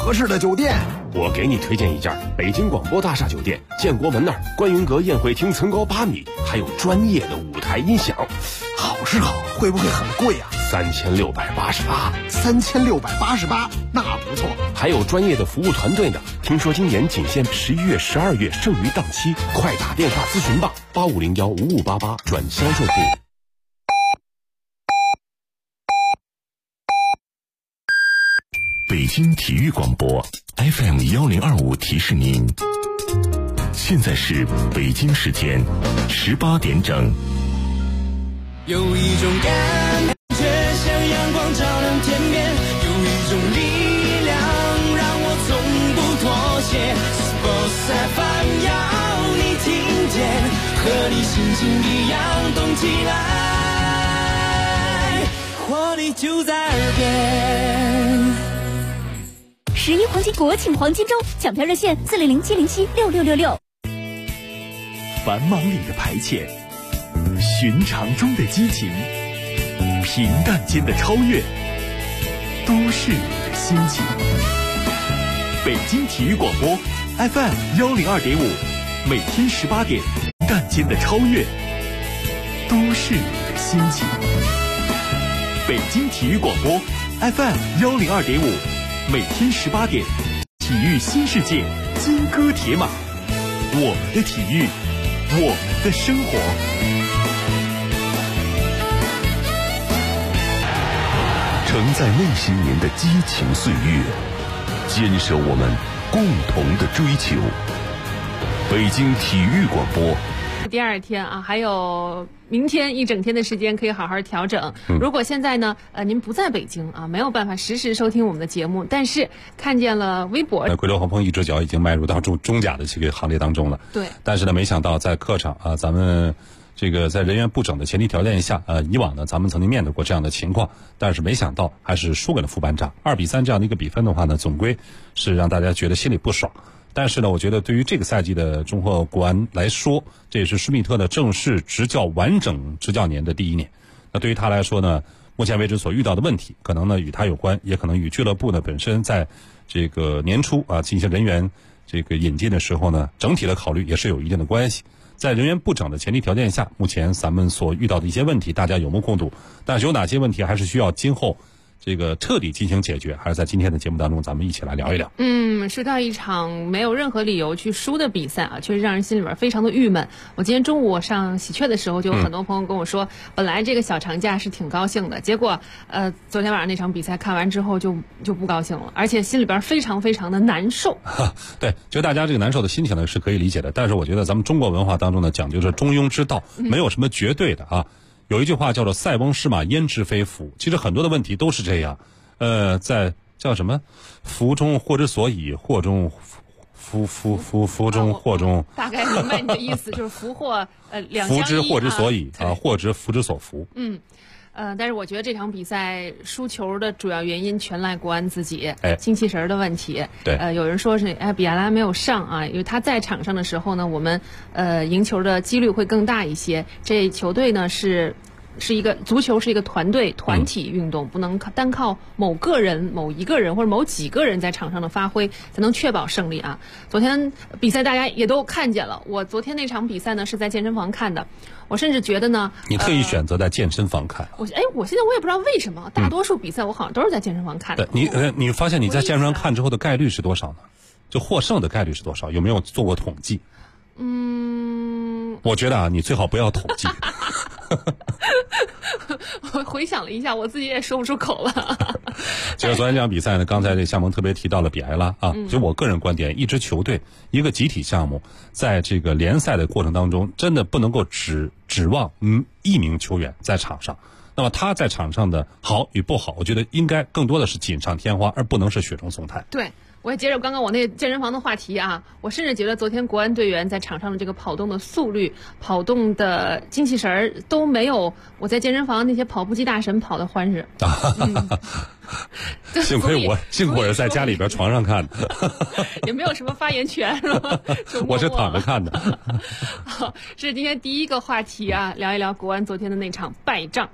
合适的酒店。 我给你推荐一家北京广播大厦酒店，建国门那儿观云阁宴会厅层高8米，还有专业的舞台音响。 好是好，会不会很贵啊 ？3688。 3688，那不错。 还有专业的服务团队呢。听说今年仅限11月、12月剩余档期，快打电话咨询吧，85015588转销售部。 北京体育广播 FM1025提示您，现在是北京时间18点整。 有一种感觉像阳光照亮天边，有一种力量让我从不妥协。Sports FM 要你听见，和你心情一样动起来，活力就在耳边。 11黄金国庆黄金周抢票热线400-707-6666。 繁忙里的排遣，寻常中的激情，平淡间的超越，都市里的心情。北京体育广播 FM102.5，每天18点，平淡间的超越，都市里的心情。北京体育广播 FM102.5，每天18点，体育新世界，金戈铁马，我们的体育，我们的生活。 承载内心您的激情岁月，坚守我们共同的追求。北京体育广播。 第二天啊，还有明天一整天的时间可以好好调整。如果现在呢，您不在北京啊，没有办法实时收听我们的节目，但是看见了微博， 桂柳红枫一只脚已经迈入到中甲的这个行列当中了。 对， 但是呢，没想到在客场啊，咱们这个在人员不整的前提条件下，以往呢咱们曾经面对过这样的情况，但是没想到还是输给了副班长，2-3这样的一个比分的话呢，总归是让大家觉得心里不爽。但是呢，我觉得对于这个赛季的中赫国安来说，这也是施密特的正式执教完整执教年的第一年。那对于他来说呢，目前为止所遇到的问题，可能呢与他有关，也可能与俱乐部呢本身在这个年初啊进行人员这个引进的时候呢，整体的考虑也是有一定的关系。在人员不整的前提条件下，目前咱们所遇到的一些问题，大家有目共睹。但是有哪些问题还是需要今后这个彻底进行解决，还是在今天的节目当中咱们一起来聊一聊。 说到一场没有任何理由去输的比赛啊，确实让人心里边非常的郁闷。我今天中午上喜鹊的时候，就有很多朋友跟我说，本来这个小长假是挺高兴的，结果昨天晚上那场比赛看完之后就不高兴了，而且心里边非常非常的难受。 对，就大家这个难受的心情呢是可以理解的，但是我觉得咱们中国文化当中呢讲究着中庸之道，没有什么绝对的啊。有一句话叫做塞翁失马焉知非福，其实很多的问题都是这样。在叫什么福中祸之所以，祸中福中祸中， 大概明白你的意思，就是福祸两相依， 福之祸之所以啊，祸之福之所伏。 但是我觉得这场比赛输球的主要原因全赖国安自己，精气神的问题。 对， 有人说是比亚拉没有上啊，因为他在场上的时候呢，我们赢球的几率会更大一些。这球队呢是一个足球，是一个团队团体运动，不能单靠某一个人或者某几个人在场上的发挥才能确保胜利啊。昨天比赛大家也都看见了，我昨天那场比赛呢是在健身房看的，我甚至觉得呢， 你特意选择在健身房看。 我现在我也不知道为什么，大多数比赛我好像都是在健身房看的。 你发现你在健身房看之后的概率是多少呢？就获胜的概率是多少？有没有做过统计？我觉得啊，你最好不要统计。 我回想了一下，我自己也说不出口了。 其实昨天这场比赛呢，刚才这夏萌特别提到了比埃拉啊，就我个人观点，一支球队一个集体项目，在这个联赛的过程当中，真的不能够指望一名球员在场上。那么他在场上的好与不好，我觉得应该更多的是锦上添花，而不能是雪中送炭。 对。我也接着刚刚我那健身房的话题啊，我甚至觉得昨天国安队员在场上的这个跑动的速率、跑动的精气神儿都没有我在健身房那些跑步机大神跑的欢实。 幸亏我是在家里边床上看的， 也没有什么发言权是吧？ 我是躺着看的。 好，这是今天第一个话题啊，聊一聊国安昨天的那场败仗。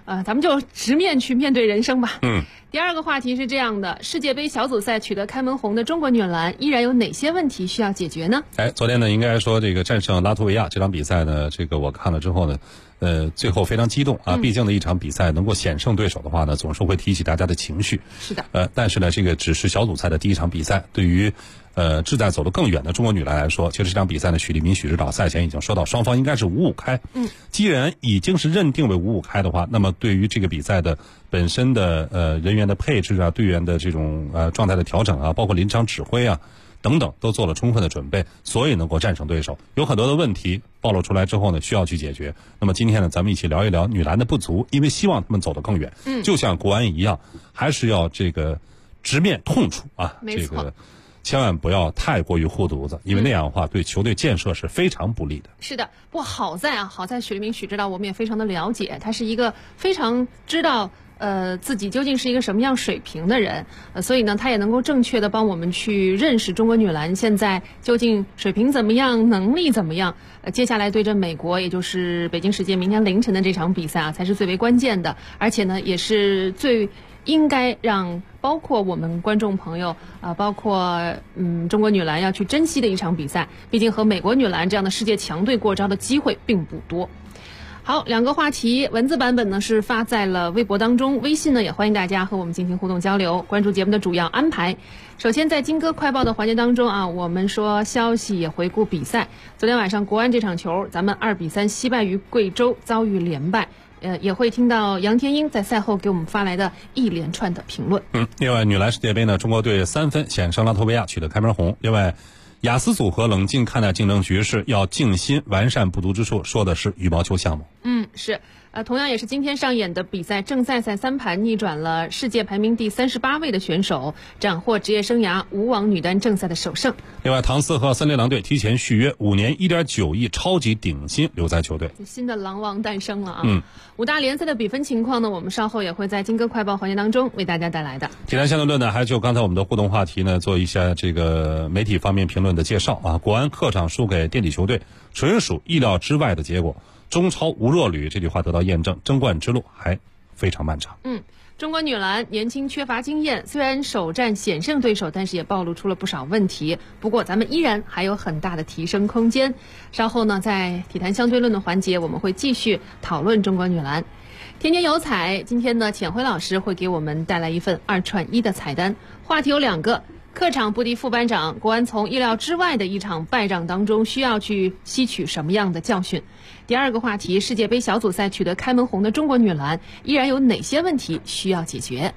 咱们就直面去面对人生吧。第二个话题是这样的：世界杯小组赛取得开门红的中国女篮，依然有哪些问题需要解决呢？ 昨天呢，应该说这个战胜拉脱维亚这场比赛呢，这个我看了之后呢，最后非常激动啊！毕竟呢，一场比赛能够险胜对手的话呢，总是会提起大家的情绪。 是的。 但是呢，这个只是小组赛的第一场比赛，对于志在走得更远的中国女篮来说，其实这场比赛呢，许利民许指导赛前已经说到，双方应该是5-5开。既然已经是认定为5-5开的话，那么对于这个比赛的本身的人员的配置啊，队员的这种状态的调整啊，包括临场指挥啊等等，都做了充分的准备，所以能够战胜对手。有很多的问题暴露出来之后呢，需要去解决。那么今天呢，咱们一起聊一聊女篮的不足，因为希望他们走得更远。就像国安一样，还是要这个直面痛处啊，这个千万不要太过于护犊子，因为那样的话对球队建设是非常不利的。 是的，不过好在许利民许指导我们也非常的了解，他是一个非常知道自己究竟是一个什么样水平的人，所以呢，他也能够正确的帮我们去认识中国女篮现在究竟水平怎么样，能力怎么样。接下来对阵美国，也就是北京时间明天凌晨的这场比赛啊，才是最为关键的，而且呢，也是最应该让包括我们观众朋友包括中国女篮要去珍惜的一场比赛。毕竟和美国女篮这样的世界强队过招的机会并不多。好，两个话题，文字版本呢是发在了微博当中，微信呢也欢迎大家和我们进行互动交流，关注节目的主要安排。首先在金歌快报的环节当中啊，我们说消息也回顾比赛。昨天晚上国安这场球，咱们2-3惜败于贵州，遭遇连败。也会听到杨天英在赛后给我们发来的一连串的评论。 另外女篮世界杯呢，中国队3分险胜拉脱维亚，取得开门红。另外雅思组合冷静看待竞争局势，要静心完善不足之处，说的是羽毛球项目。 是。同样也是今天上演的比赛，正赛3盘逆转了世界排名第38位的选手，斩获职业生涯无网女单正赛的首胜。 另外唐斯和森林狼队提前续约5年1.9亿超级顶薪留在球队， 新的狼王诞生了啊。5大联赛的比分情况呢，我们稍后也会在金歌快报环节当中为大家带来的。 体坛相对论呢，还就刚才我们的互动话题呢，做一下这个媒体方面评论的介绍啊。国安客场输给垫底球队，纯属意料之外的结果。中超无弱旅这句话得到验证，争冠之路还非常漫长。 中国女篮年轻缺乏经验，虽然首战险胜对手，但是也暴露出了不少问题。不过咱们依然还有很大的提升空间。稍后呢，在体坛相对论的环节，我们会继续讨论中国女篮。天天有彩，今天呢，浅辉老师会给我们带来一份2串1的彩蛋，话题有2个。客场不敌副班长，国安从意料之外的一场败仗当中需要去吸取什么样的教训？第二个话题，世界杯小组赛取得开门红的中国女篮依然有哪些问题需要解决？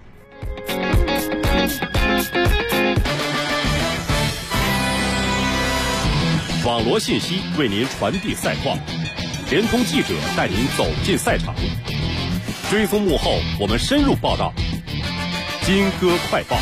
网罗信息为您传递赛况，联通记者带您走进赛场，追踪幕后，我们深入报道。金歌快报。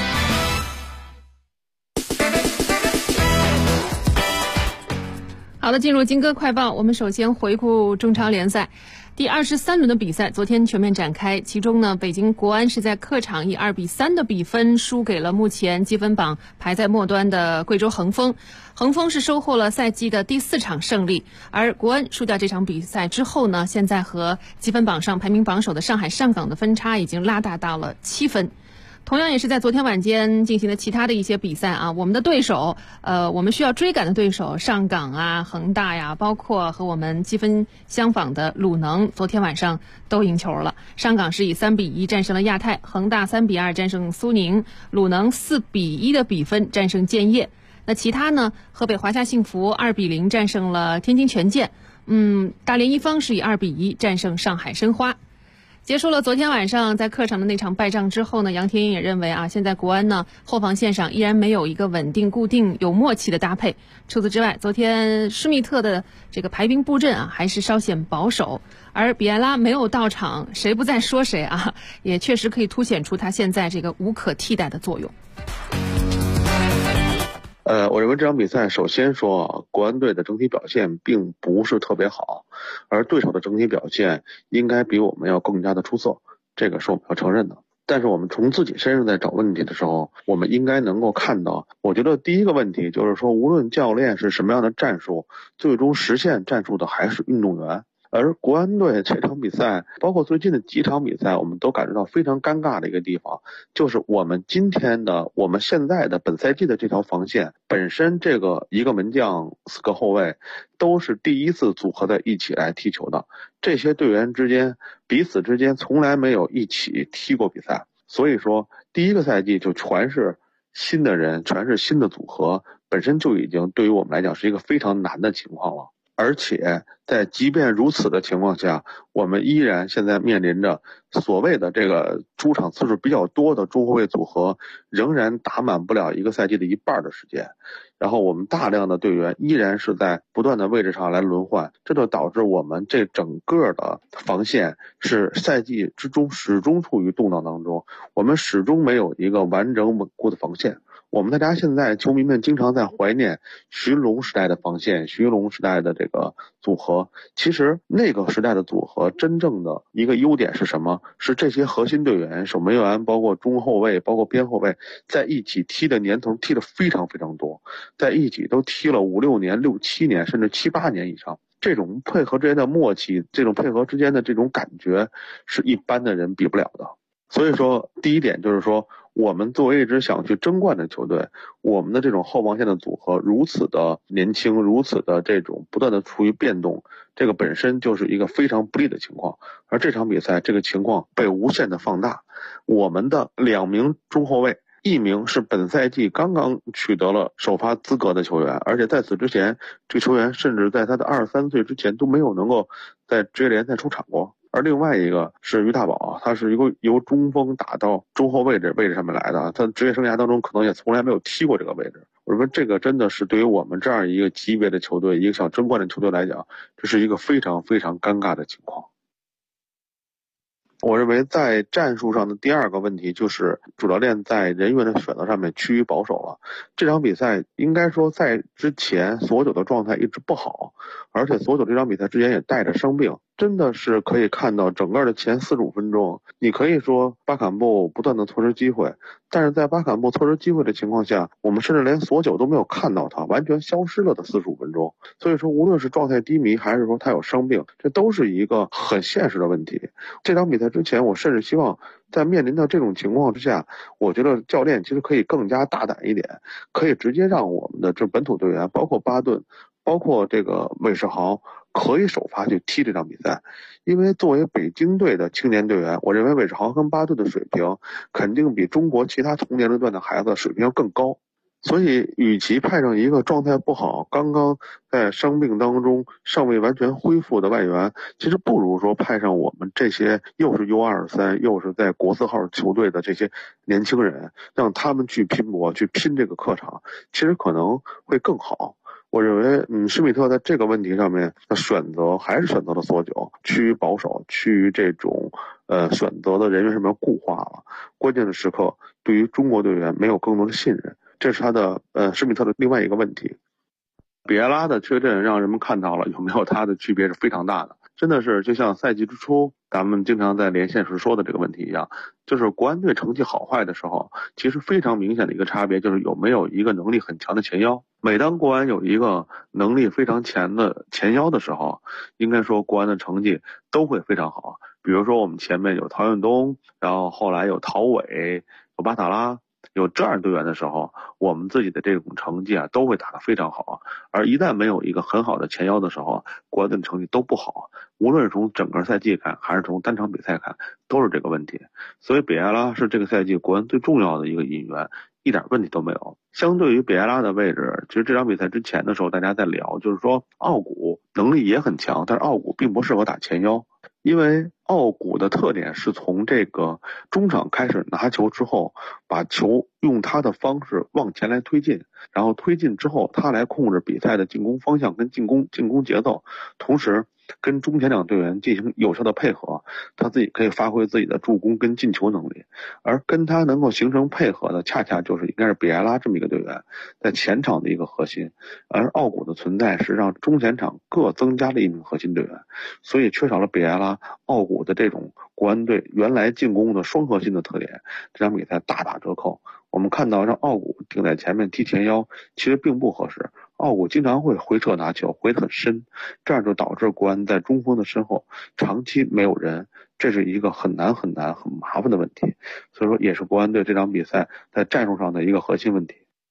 好的，进入金歌快报，我们首先回顾中超联赛第23轮的比赛，昨天全面展开。其中呢，北京国安是在客场以2-3的比分输给了目前积分榜排在末端的贵州恒丰。恒丰是收获了赛季的第4场胜利，而国安输掉这场比赛之后呢，现在和积分榜上排名榜首的上海上港的分差已经拉大到了7分。同样也是在昨天晚间进行的其他的一些比赛啊，我们的对手，我们需要追赶的对手上港啊、恒大呀，包括和我们积分相仿的鲁能，昨天晚上都赢球了。上港是以3-1战胜了亚泰，恒大3-2战胜苏宁，鲁能4-1的比分战胜建业。那其他呢，河北华夏幸福2-0战胜了天津权健，大连一方是以2-1战胜上海申花。结束了昨天晚上在客场的那场败仗之后呢，杨天英也认为啊，现在国安呢后防线上依然没有一个稳定、固定、有默契的搭配。除此之外，昨天施密特的这个排兵布阵啊，还是稍显保守。而比埃拉没有到场，谁不在说谁啊，也确实可以凸显出他现在这个无可替代的作用。 我认为这场比赛首先说，国安队的整体表现并不是特别好，而对手的整体表现应该比我们要更加的出色，这个是我们要承认的。但是我们从自己身上在找问题的时候，我们应该能够看到，我觉得第一个问题就是说，无论教练是什么样的战术，最终实现战术的还是运动员。 而国安队这场比赛，包括最近的几场比赛，我们都感觉到非常尴尬的一个地方，就是我们现在的本赛季的这条防线本身，这个一个门将4个后卫都是第一次组合在一起来踢球的，这些队员彼此之间从来没有一起踢过比赛，所以说第一个赛季就全是新的人，全是新的组合，本身就已经对于我们来讲是一个非常难的情况了。而且在即便如此的情况下，我们依然现在面临着所谓的这个出场次数比较多的中后卫组合仍然打满不了一个赛季的一半的时间，然后我们大量的队员依然是在不断的位置上来轮换，这就导致我们这整个的防线是赛季之中始终处于动荡当中，我们始终没有一个完整稳固的防线。我们大家现在球迷们经常在怀念徐云龙时代的防线，徐云龙时代的这个组合，其实那个时代的组合真正的一个优点是什么？是这些核心队员，守门员包括中后卫包括边后卫在一起踢的年头踢得非常非常多，在一起都踢了5、6年、6、7年甚至7、8年以上，这种配合之间的默契，这种配合之间的这种感觉是一般的人比不了的。所以说第一点就是说，我们作为一支想去争冠的球队，我们的这种后防线的组合如此的年轻，如此的这种不断的处于变动，这个本身就是一个非常不利的情况。而这场比赛这个情况被无限的放大，我们的2名中后卫，1名是本赛季刚刚取得了首发资格的球员，而且在此之前这个球员甚至在他的23岁之前都没有能够在职业联赛出场过。而另外一个是于大宝，他是一个由中锋打到中后卫位置上面来的，他职业生涯当中可能也从来没有踢过这个位置。我说这个真的是对于我们这样一个级别的球队，一个想争冠的球队来讲，这是一个非常非常尴尬的情况。我认为在战术上的第二个问题就是主教练在人员的选择上面趋于保守了。这场比赛应该说在之前所有的状态一直不好，而且所有这场比赛之前也带着伤病，真的是可以看到整个的前45分钟，你可以说巴坎布不断的错失机会，但是在巴坎布错失机会的情况下，我们甚至连索九都没有看到他，完全消失了的45分钟。所以说无论是状态低迷还是说他有伤病，这都是一个很现实的问题。这场比赛之前我甚至希望在面临到这种情况之下，我觉得教练其实可以更加大胆一点，可以直接让我们的这本土队员包括巴顿包括这个韦世豪可以首发去踢这场比赛。因为作为北京队的青年队员，我认为韦世豪跟巴顿的水平肯定比中国其他同年龄段的孩子水平要更高，所以与其派上一个状态不好刚刚在伤病当中尚未完全恢复的外援，其实不如说派上我们这些又是 U23 又是在国4号球队的这些年轻人，让他们去拼搏去拼这个客场，其实可能会更好。我认为施密特在这个问题上面的选择还是选择了索九，趋于保守，趋于这种选择的人员上面固化了，关键的时刻对于中国队员没有更多的信任，这是他的施密特的另外一个问题。比埃拉的缺阵让人们看到了有没有他的区别是非常大的，真的是就像赛季之初咱们经常在连线时说的这个问题一样，就是国安队成绩好坏的时候，其实非常明显的一个差别就是有没有一个能力很强的前腰。每当国安有一个能力非常强的前腰的时候，应该说国安的成绩都会非常好。比如说我们前面有陶远东，然后后来有陶伟，有巴塔拉，有这样队员的时候，我们自己的这种成绩都会打得非常好。而一旦没有一个很好的前腰的时候，国安队的成绩都不好，无论是从整个赛季看还是从单场比赛看，都是这个问题。所以比埃拉是这个赛季国安最重要的一个引援，一点问题都没有。相对于比埃拉的位置，其实这场比赛之前的时候大家在聊，就是说奥古能力也很强，但是奥古并不适合打前腰，因为奥古的特点是从这个中场开始拿球之后，把球用他的方式往前来推进，然后推进之后他来控制比赛的进攻方向跟进攻节奏，同时跟中前场队员进行有效的配合，他自己可以发挥自己的助攻跟进球能力。而跟他能够形成配合的恰恰就是应该是比埃拉这么一个队员，在前场的一个核心，而奥古的存在是让中前场各增加了一名核心队员，所以缺少了比埃拉，奥古的这种国安队原来进攻的双核心的特点，这场比赛大打折扣。我们看到让奥古顶在前面踢前腰其实并不合适， 奥古经常会回撤拿球，回得很深，这样就导致国安在中锋的身后长期没有人，这是一个很难很麻烦的问题，所以说也是国安队这场比赛在战术上的一个核心问题。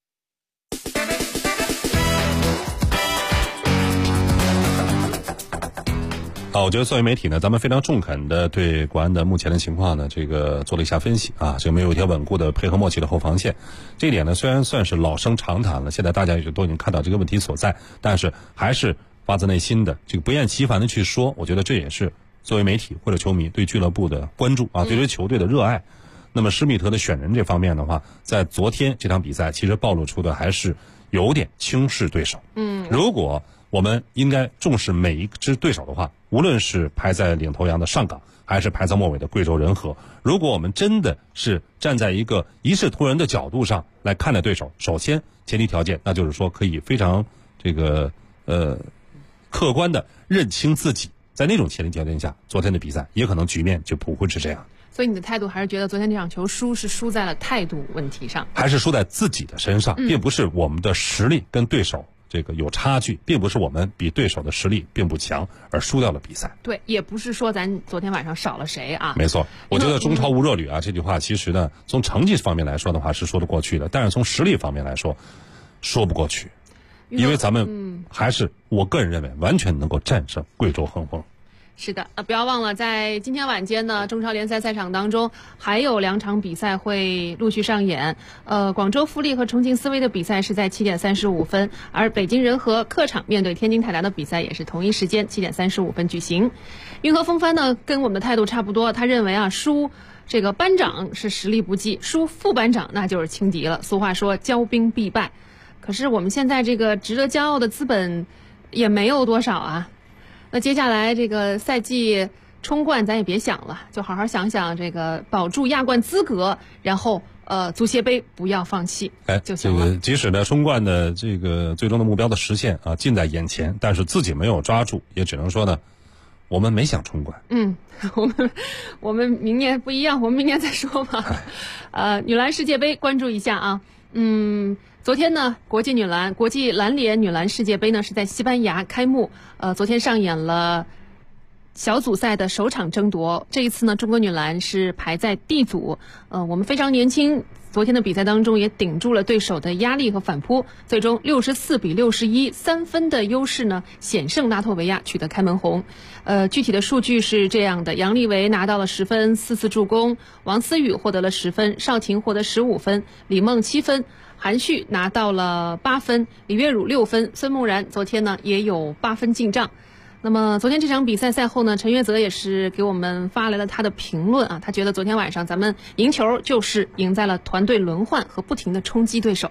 我觉得作为媒体呢，咱们非常中肯的对国安的目前的情况呢，这个做了一下分析啊，这个没有一条稳固的配合默契的后防线，这一点呢虽然算是老生常谈了，现在大家也都已经看到这个问题所在，但是还是发自内心的这个不厌其烦的去说，我觉得这也是作为媒体或者球迷对俱乐部的关注啊，对于球队的热爱。那么施密特的选人这方面的话，在昨天这场比赛其实暴露出的还是有点轻视对手。如果我们应该重视每一支对手的话，无论是排在领头羊的上港，还是排在末尾的贵州人和，如果我们真的是站在一个一视同仁的角度上来看待对手，首先前提条件那就是说可以非常这个客观的认清自己，在那种前提条件下，昨天的比赛也可能局面就不会是这样。 所以你的态度还是觉得昨天这场球输是输在了态度问题上， 还是输在自己的身上，并不是我们的实力跟对手这个有差距，并不是我们比对手的实力并不强而输掉了比赛。 对，也不是说咱昨天晚上少了谁啊。 没错，我觉得中超无热旅啊，这句话其实呢，从成绩方面来说的话是说得过去的，但是从实力方面来说，说不过去，因为咱们还是我个人认为完全能够战胜贵州恒丰。 是的，不要忘了，在今天晚间呢，中超联赛赛场当中还有2场比赛会陆续上演。广州富力和重庆斯威的比赛是在7点35分，而北京人和客场面对天津泰达的比赛也是同一时间7点35分举行。运河风帆呢，跟我们的态度差不多，他认为啊，输这个班长是实力不济，输副班长那就是轻敌了。俗话说骄兵必败，可是我们现在这个值得骄傲的资本也没有多少啊。那接下来这个赛季冲冠咱也别想了，就好好想想这个保住亚冠资格，然后足协杯不要放弃就行了。 这个即使呢冲冠的这个最终的目标的实现啊近在眼前，但是自己没有抓住，也只能说呢我们没想冲冠。 我们明年不一样，我们明年再说吧。女篮世界杯关注一下啊。昨天呢，国际篮联女篮世界杯呢是在西班牙开幕。昨天上演了小组赛的首场争夺。这一次呢，中国女篮是排在 D 组。我们非常年轻，昨天的比赛当中也顶住了对手的压力和反扑，最终64比61，3分的优势呢险胜拉脱维亚，取得开门红。具体的数据是这样的：杨丽维拿到了10分，4次助攻；王思雨获得了10分，邵婷获得15分，李梦7分。韩旭拿到了8分，李月汝6分，孙梦然昨天呢也有8分进账。那么昨天这场比赛赛后呢，陈约泽也是给我们发来了他的评论啊，他觉得昨天晚上咱们赢球就是赢在了团队轮换和不停的冲击对手。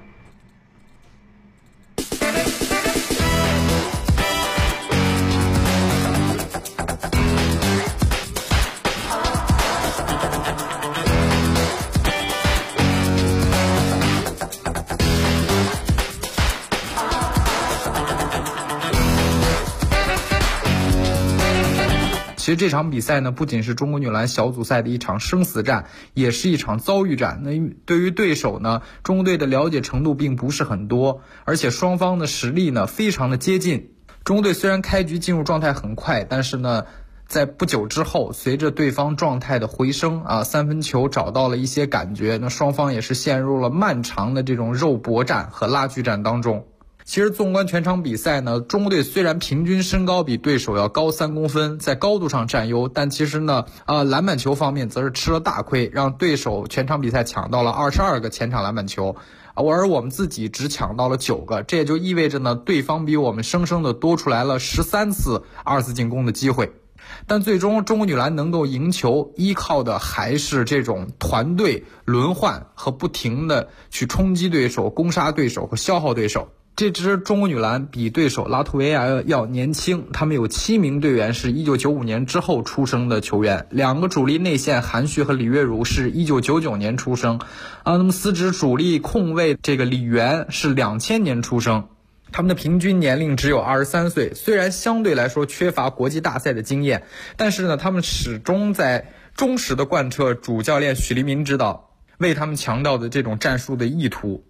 其实这场比赛呢，不仅是中国女篮小组赛的一场生死战，也是一场遭遇战。那对于对手呢，中国队的了解程度并不是很多，而且双方的实力呢非常的接近。中国队虽然开局进入状态很快，但是呢，在不久之后，随着对方状态的回升三分球找到了一些感觉，那双方也是陷入了漫长的这种肉搏战和拉锯战当中。其实纵观全场比赛呢，中国队虽然平均身高比对手要高3公分，在高度上占优，但其实呢，篮板球方面则是吃了大亏，让对手全场比赛抢到了22个前场篮板球，而我们自己只抢到了9个，这也就意味着呢，对方比我们生生的多出来了13次2次进攻的机会。但最终中国女篮能够赢球，依靠的还是这种团队轮换和不停的去冲击对手、攻杀对手和消耗对手。这支中国女篮比对手拉脱维亚要年轻，他们有7名队员是1995年之后出生的球员，2个主力内线韩旭和李月汝是1999年出生，那么司职主力控卫这个李媛是2000年出生，他们的平均年龄只有23岁，虽然相对来说缺乏国际大赛的经验，但是呢，他们始终在忠实的贯彻主教练许黎民指导为他们强调的这种战术的意图。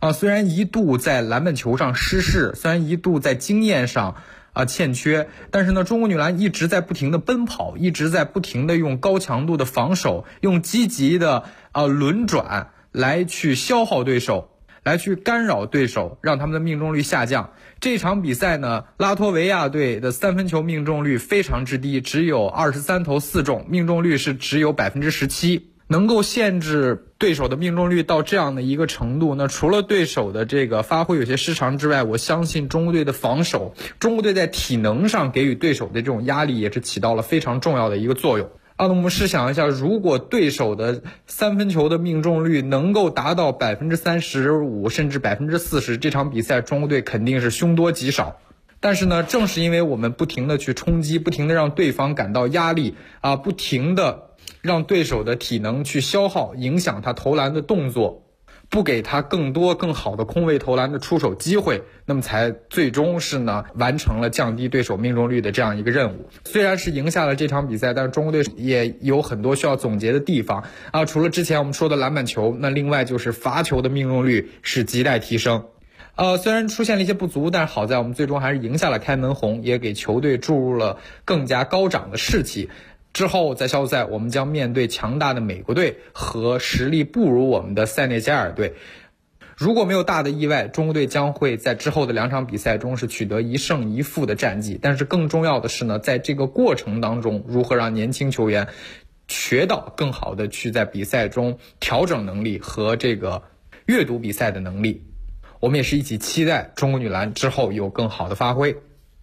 虽然一度在篮板球上失势，虽然一度在经验上欠缺，但是呢，中国女篮一直在不停的奔跑，一直在不停的用高强度的防守，用积极的轮转来去消耗对手，来去干扰对手，让他们的命中率下降。这场比赛呢，拉脱维亚队的三分球命中率非常之低，只有23投4中，命中率是只有17%。能够限制对手的命中率到这样的一个程度，那除了对手的这个发挥有些失常之外，我相信中国队的防守，中国队在体能上给予对手的这种压力也是起到了非常重要的一个作用。那我们试想一下，如果对手的三分球的命中率能够达到35%甚至40%，这场比赛中国队肯定是凶多吉少。但是呢，正是因为我们不停的去冲击，不停的让对方感到压力不停的让对手的体能去消耗，影响他投篮的动作，不给他更多更好的空位投篮的出手机会，那么才最终是呢完成了降低对手命中率的这样一个任务。虽然是赢下了这场比赛，但是中国队也有很多需要总结的地方除了之前我们说的篮板球，那另外就是罚球的命中率是亟待提升。虽然出现了一些不足，但是好在我们最终还是赢下了开门红，也给球队注入了更加高涨的士气。之后在小组赛我们将面对强大的美国队和实力不如我们的塞内加尔队。如果没有大的意外，中国队将会在之后的2场比赛中是取得1胜1负的战绩。但是更重要的是呢，在这个过程当中，如何让年轻球员学到更好的去在比赛中调整能力和这个阅读比赛的能力。我们也是一起期待中国女篮之后有更好的发挥。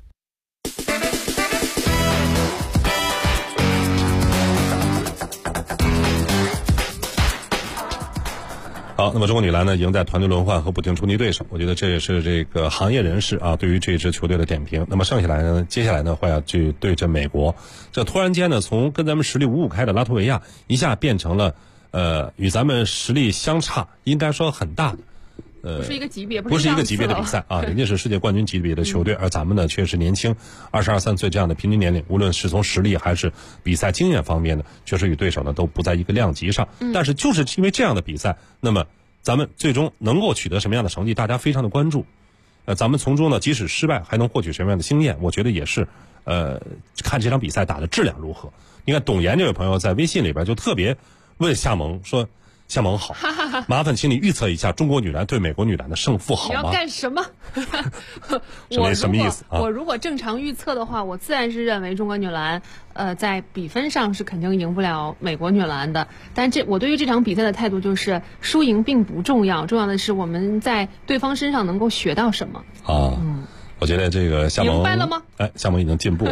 好，那么中国女篮呢，赢在团队轮换和不停冲击对手，我觉得这也是这个行业人士对于这支球队的点评。那么剩下来呢，接下来呢会要去对阵美国，这突然间呢，从跟咱们实力五五开的拉脱维亚，一下变成了与咱们实力相差应该说很大的。 不是一个级别， 不是一个级别的比赛人家是世界冠军级别的球队，而咱们呢却是年轻22、23岁这样的平均年龄，无论是从实力还是比赛经验方面呢，确实与对手呢都不在一个量级上。但是就是因为这样的比赛，那么咱们最终能够取得什么样的成绩，大家非常的关注。咱们从中呢，即使失败，还能获取什么样的经验，我觉得也是看这场比赛打的质量如何。你看董岩这位朋友在微信里边就特别问夏萌说，夏萌好，麻烦请你预测一下中国女篮对美国女篮的胜负好吗？ 你要干什么？ 什么意思我如果正常预测的话，我自然是认为中国女篮在比分上是肯定赢不了美国女篮的。但我对于这场比赛的态度就是输赢并不重要，重要的是我们在对方身上能够学到什么。 我觉得这个夏萌明白了吗？ 夏萌已经进步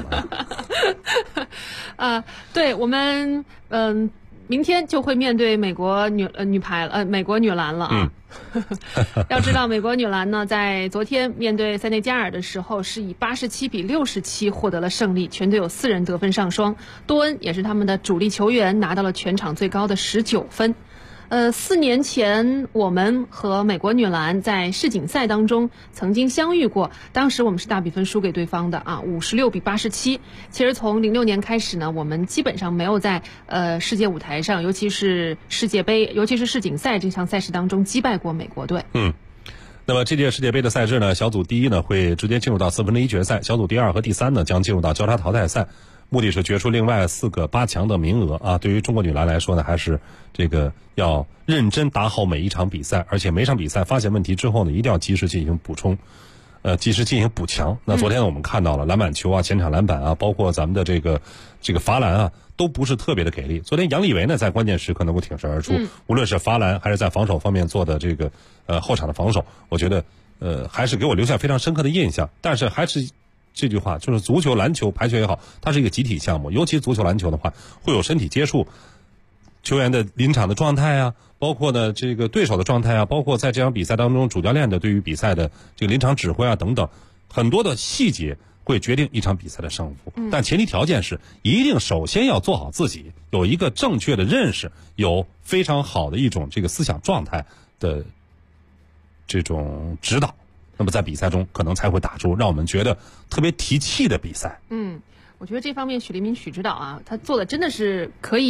了。对，我们明天就会面对美国美国女篮了要知道美国女篮呢，在昨天面对塞内加尔的时候，是以87比67获得了胜利，全队有4人得分上双，多恩也是他们的主力球员，拿到了全场最高的19分。4年前我们和美国女篮在世锦赛当中曾经相遇过，当时我们是大比分输给对方的56比87。其实从06年开始呢，我们基本上没有在世界舞台上，尤其是世界杯，尤其是世锦赛这项赛事当中击败过美国队。 那么这届世界杯的赛制呢，小组第1呢会直接进入到1/4决赛，小组第2和第3呢将进入到交叉淘汰赛。目的是决出另外4个8强的名额对于中国女篮来说呢，还是这个要认真打好每一场比赛，而且每场比赛发现问题之后呢，一定要及时进行补充，及时进行补强。那昨天我们看到了篮板球前场篮板包括咱们的这个罚篮都不是特别的给力。昨天杨利维呢在关键时刻能够挺身而出，无论是罚篮还是在防守方面做的这个后场的防守，我觉得还是给我留下非常深刻的印象。但是还是这句话，就是足球、篮球、排球也好，它是一个集体项目，尤其足球、篮球的话，会有身体接触，球员的临场的状态包括呢这个对手的状态包括在这场比赛当中主教练的对于比赛的这个临场指挥等等，很多的细节会决定一场比赛的胜负。但前提条件是，一定首先要做好自己，有一个正确的认识，有非常好的一种这个思想状态的这种指导。那么在比赛中可能才会打出让我们觉得特别提气的比赛。 我觉得这方面许黎明许指导他做的真的是可以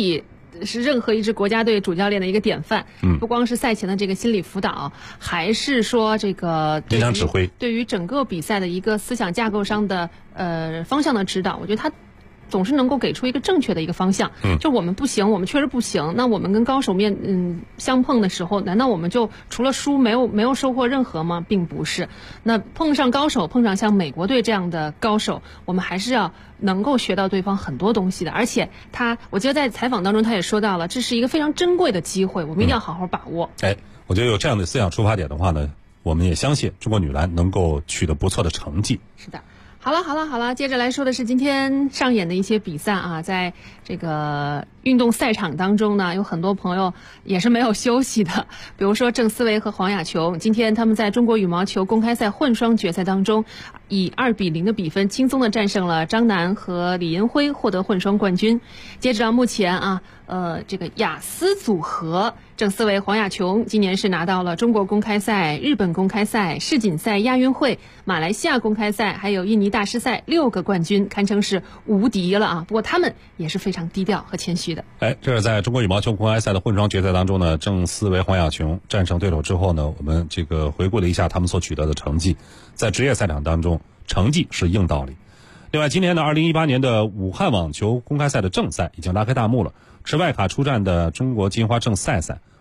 是任何一支国家队主教练的一个典范。不光是赛前的这个心理辅导，还是说这个临场指挥， 对于整个比赛的一个思想架构上的方向的指导，我觉得他总是能够给出一个正确的一个方向。就我们不行，我们确实不行。那我们跟高手相碰的时候，难道我们就除了输没有收获任何吗？并不是。那碰上高手，碰上像美国队这样的高手，我们还是要能够学到对方很多东西的。而且我记得在采访当中他也说到了，这是一个非常珍贵的机会，我们一定要好好把握。 我觉得有这样的思想出发点的话呢，我们也相信中国女篮能够取得不错的成绩。 是的。好了，接着来说的是今天上演的一些比赛啊，在这个运动赛场当中呢，有很多朋友也是没有休息的，比如说郑思维和黄雅琼，今天他们在中国羽毛球公开赛混双决赛当中，以2-0的比分轻松的战胜了张楠和李银辉，获得混双冠军。截止到目前啊，这个雅思组合郑思维、黄雅琼今年是拿到了中国公开赛、日本公开赛、世锦赛、亚运会、马来西亚公开赛还有印尼大师赛6个冠军，堪称是无敌了啊！不过他们也是非常低调和谦虚的。 这是在中国羽毛球公开赛的混双决赛当中呢，郑思维、黄雅琼战胜对手之后呢，我们这个回顾了一下他们所取得的成绩，在职业赛场当中，成绩是硬道理。另外，今年的2018年的武汉网球公开赛的正赛已经拉开大幕了，持外卡出战的中国金花郑赛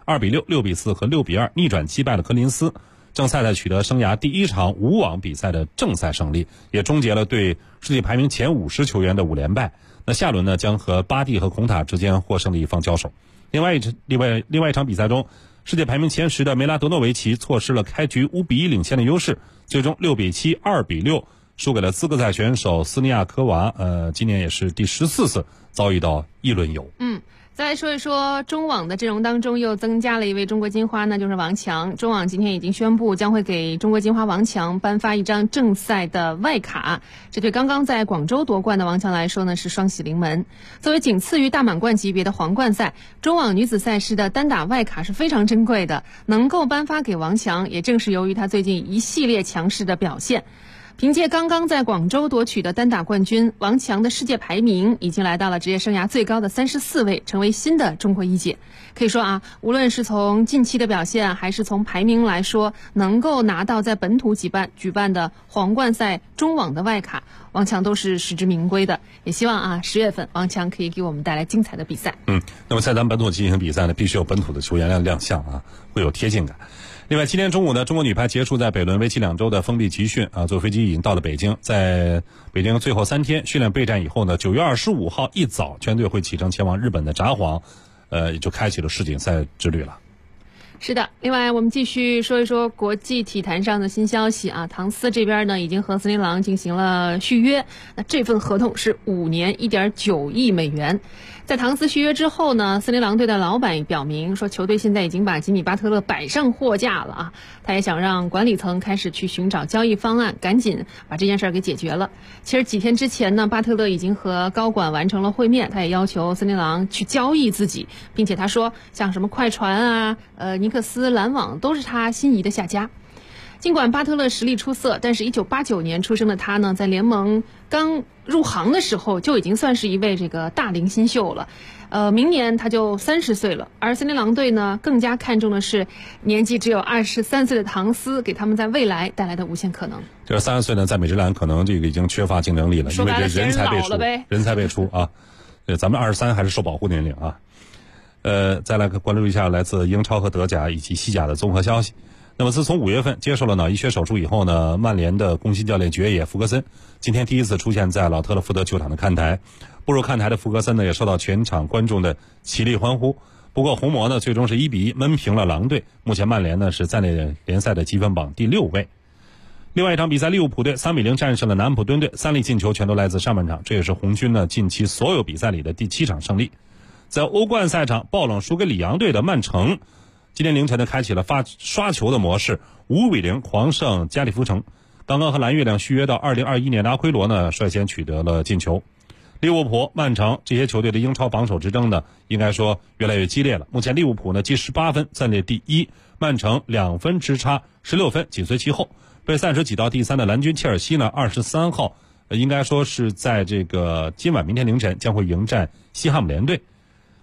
2-6、6-4和6-2逆转击败了柯林斯。郑赛取得生涯第1场无网比赛的正赛胜利，也终结了对世界排名前50球员的5连败。那下轮呢，将和巴蒂和孔塔之间获胜的一方交手。另外一场比赛中，世界排名前10的梅拉德诺维奇错失了开局5-1领先的优势，最终6-7、2-6输给了资格赛选手斯尼亚科娃。今年也是第14次遭遇到一轮游。 再来说一说中网的阵容当中又增加了一位中国金花，那就是王强。中网今天已经宣布将会给中国金花王强颁发一张正赛的外卡，这对刚刚在广州夺冠的王强来说呢是双喜临门。作为仅次于大满贯级别的皇冠赛，中网女子赛事的单打外卡是非常珍贵的，能够颁发给王强，也正是由于她最近一系列强势的表现。凭借刚刚在广州夺取的单打冠军，王强的世界排名已经来到了职业生涯最高的34位，成为新的中国一姐。可以说啊，无论是从近期的表现，还是从排名来说，能够拿到在本土举办的皇冠赛中网的外卡，王强都是实至名归的。也希望啊，10月份王强可以给我们带来精彩的比赛。 那么在咱们本土进行比赛呢，必须有本土的球员亮相啊，会有贴近感。另外，今天中午呢，中国女排结束在北仑为期2周的封闭集训啊，坐飞机已经到了北京，在北京最后3天训练备战以后呢，9月25号一早，全队会启程前往日本的札幌，也就开启了世锦赛之旅了。 是的，另外我们继续说一说国际体坛上的新消息啊，唐斯这边呢已经和森林狼进行了续约，那这份合同是5年1.9亿美元。在唐斯续约之后呢，森林狼队的老板表明说，球队现在已经把吉米巴特勒摆上货架了啊，他也想让管理层开始去寻找交易方案，赶紧把这件事给解决了。其实几天之前呢，巴特勒已经和高管完成了会面，他也要求森林狼去交易自己，并且他说像什么快船啊、尼克斯、篮网都是他心仪的下家。尽管巴特勒实力出色，但是1989年出生的他呢，在联盟刚入行的时候就已经算是一位这个大龄新秀了。明年他就30岁了，而森林狼队呢更加看重的是年纪只有23岁的唐斯给他们在未来带来的无限可能。 这30岁呢，在美职篮可能这个已经缺乏竞争力了，因为这人才辈出啊。咱们23还是受保护年龄啊。再来关注一下来自英超和德甲以及西甲的综合消息。那么自从5月份接受了脑溢血手术以后呢，曼联的攻心教练爵爷福格森今天第一次出现在老特勒福德球场的看台。步入看台的福格森呢，也受到全场观众的起立欢呼。不过红魔呢，最终是1-1闷平了狼队。目前曼联呢是在内联赛的积分榜第6位。另外一场比赛，利物浦队3-0战胜了南安普敦队，3粒进球全都来自上半场，这也是红军呢近期所有比赛里的第7场胜利。在欧冠赛场爆冷输给里昂队的曼城，今天凌晨呢开启了刷球的模式，5-0狂胜加利福城。刚刚和蓝月亮续约到2021年的阿奎罗呢率先取得了进球。利物浦、曼城这些球队的英超榜首之争呢，应该说越来越激烈了。目前利物浦呢积18分暂列第1，曼城2分之差16分紧随其后。被暂时挤到第3的蓝军切尔西呢23号应该说是在这个今晚明天凌晨将会迎战西汉姆联队。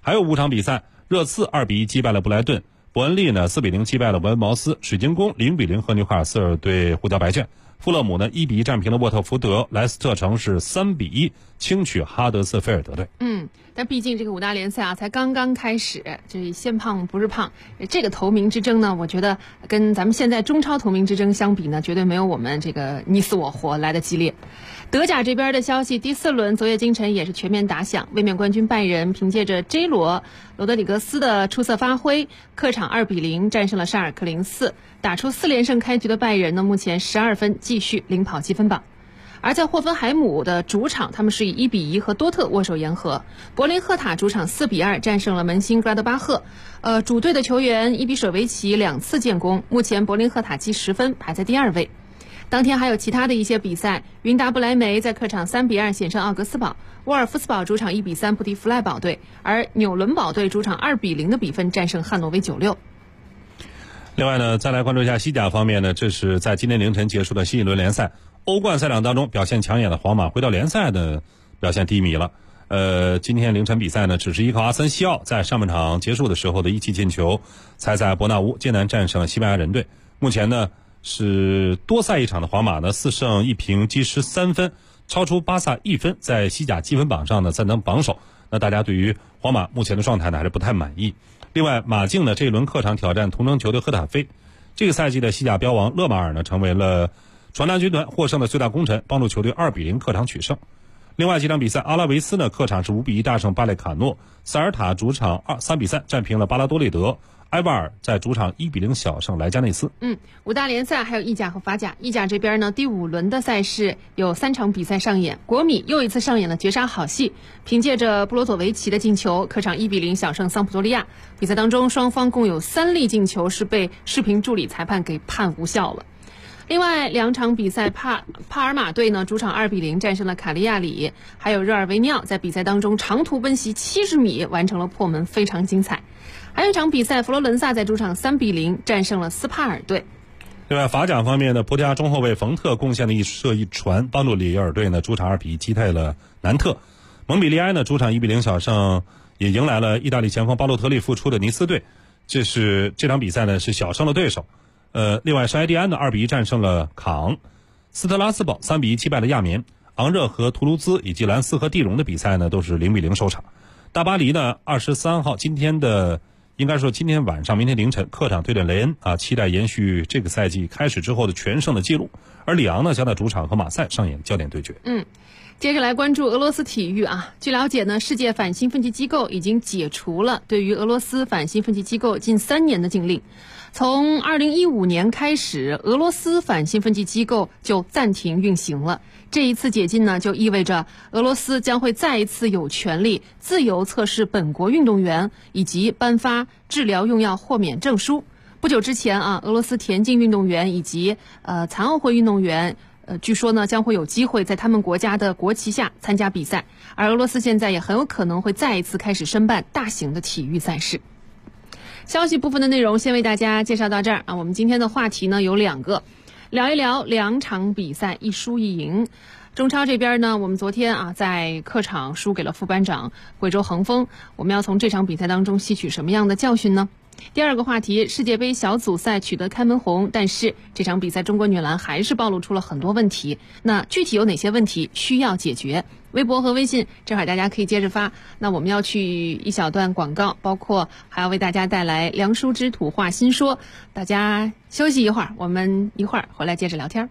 还有5场比赛，热刺2比1击败了布莱顿，伯恩利呢4比0击败了伯恩茅斯，水晶宫0比0和纽卡斯尔队互交白卷，富勒姆呢1比1战平了沃特福德，莱斯特城是3比1轻取哈德斯菲尔德队。 但毕竟这个5大联赛啊才刚刚开始，这先胖不是胖，这个头名之争呢，我觉得跟咱们现在中超头名之争相比呢，绝对没有我们这个你死我活来的激烈。德甲这边的消息，第4轮昨夜今晨也是全面打响，卫冕冠军拜仁凭借着 J 罗德里格斯的出色发挥，客场2比0战胜了沙尔克04，打出4连胜开局的拜仁呢，目前12分，继续领跑积分榜。而在霍芬海姆的主场，他们是以1比1和多特握手言和。柏林赫塔主场4比2战胜了门兴格拉德巴赫。主队的球员伊比舍维奇2次建功，目前柏林赫塔积10分，排在第2位。当天还有其他的一些比赛，云达不莱梅在客场3比2险胜奥格斯堡，沃尔夫斯堡主场1比3不敌弗赖堡队，而纽伦堡队主场2比0的比分战胜汉诺威96。 另外呢，再来关注一下西甲方面呢，这是在今天凌晨结束的新一轮联赛。欧冠赛场当中表现抢眼的皇马回到联赛的表现低迷了。今天凌晨比赛呢，只是依靠阿森西奥在上半场结束的时候的一记进球，才在伯纳乌艰难战胜了西班牙人队。目前呢是多赛一场的皇马呢4胜1平积13分，超出巴萨1分，在西甲积分榜上呢暂当榜首。那大家对于皇马目前的状态呢还是不太满意。另外，马竞呢这一轮客场挑战同城球队赫塔菲。这个赛季的西甲标王勒马尔呢成为了传达军团获胜的最大功臣，帮助球队2比0客场取胜。另外几场比赛，阿拉维斯呢客场是5比1大胜巴列卡诺，塞尔塔主场3比3战平了巴拉多利德，埃瓦尔在主场1比0小胜莱加内斯。 5大联赛还有意甲和法甲。意甲这边呢，第5轮的赛事有3场比赛上演，国米又一次上演了绝杀好戏，凭借着布罗佐维奇的进球，客场1比0小胜桑普多利亚。比赛当中，双方共有3粒进球是被视频助理裁判给判无效了。另外2场比赛，帕尔马队呢主场2比0战胜了卡利亚里，还有热尔维尼奥在比赛当中长途奔袭70米完成了破门，非常精彩。还有一场比赛，佛罗伦萨在主场3比0战胜了斯帕尔队。 另外法甲方面呢，葡萄牙中后卫冯特贡献了一射一传，帮助里约尔队呢主场2比1击退了南特。蒙彼利埃呢主场1比0小胜，也迎来了意大利前锋巴洛特利复出的尼斯队。这场比赛呢是小胜了对手。另外是埃蒂安的2比1战胜了康，斯特拉斯堡3比1击败了亚眠，昂热和图卢兹以及兰斯和蒂荣的比赛呢都是0比0收场。大巴黎呢23号今天晚上明天凌晨客场对阵雷恩期待延续这个赛季开始之后的全胜的记录。而里昂呢将在主场和马赛上演焦点对决。 接着来关注俄罗斯体育啊。据了解呢，世界反兴奋剂机构已经解除了对于俄罗斯反兴奋剂机构近3年的禁令。从2015年开始，俄罗斯反兴奋剂机构就暂停运行了。这一次解禁呢，就意味着俄罗斯将会再一次有权利自由测试本国运动员，以及颁发治疗用药豁免证书。不久之前啊，俄罗斯田径运动员以及残奥会运动员据说呢将会有机会在他们国家的国旗下参加比赛，而俄罗斯现在也很有可能会再一次开始申办大型的体育赛事。消息部分的内容先为大家介绍到这儿啊。我们今天的话题呢有2个，聊一聊2场比赛1输1赢。中超这边呢，我们昨天在客场输给了副班长贵州恒丰，我们要从这场比赛当中吸取什么样的教训呢？第2个话题，世界杯小组赛取得开门红，但是这场比赛中国女篮还是暴露出了很多问题。那具体有哪些问题需要解决？微博和微信这会儿大家可以接着发。那我们要去一小段广告，包括还要为大家带来梁淑之土话新说。大家休息一会儿，我们一会儿回来接着聊天。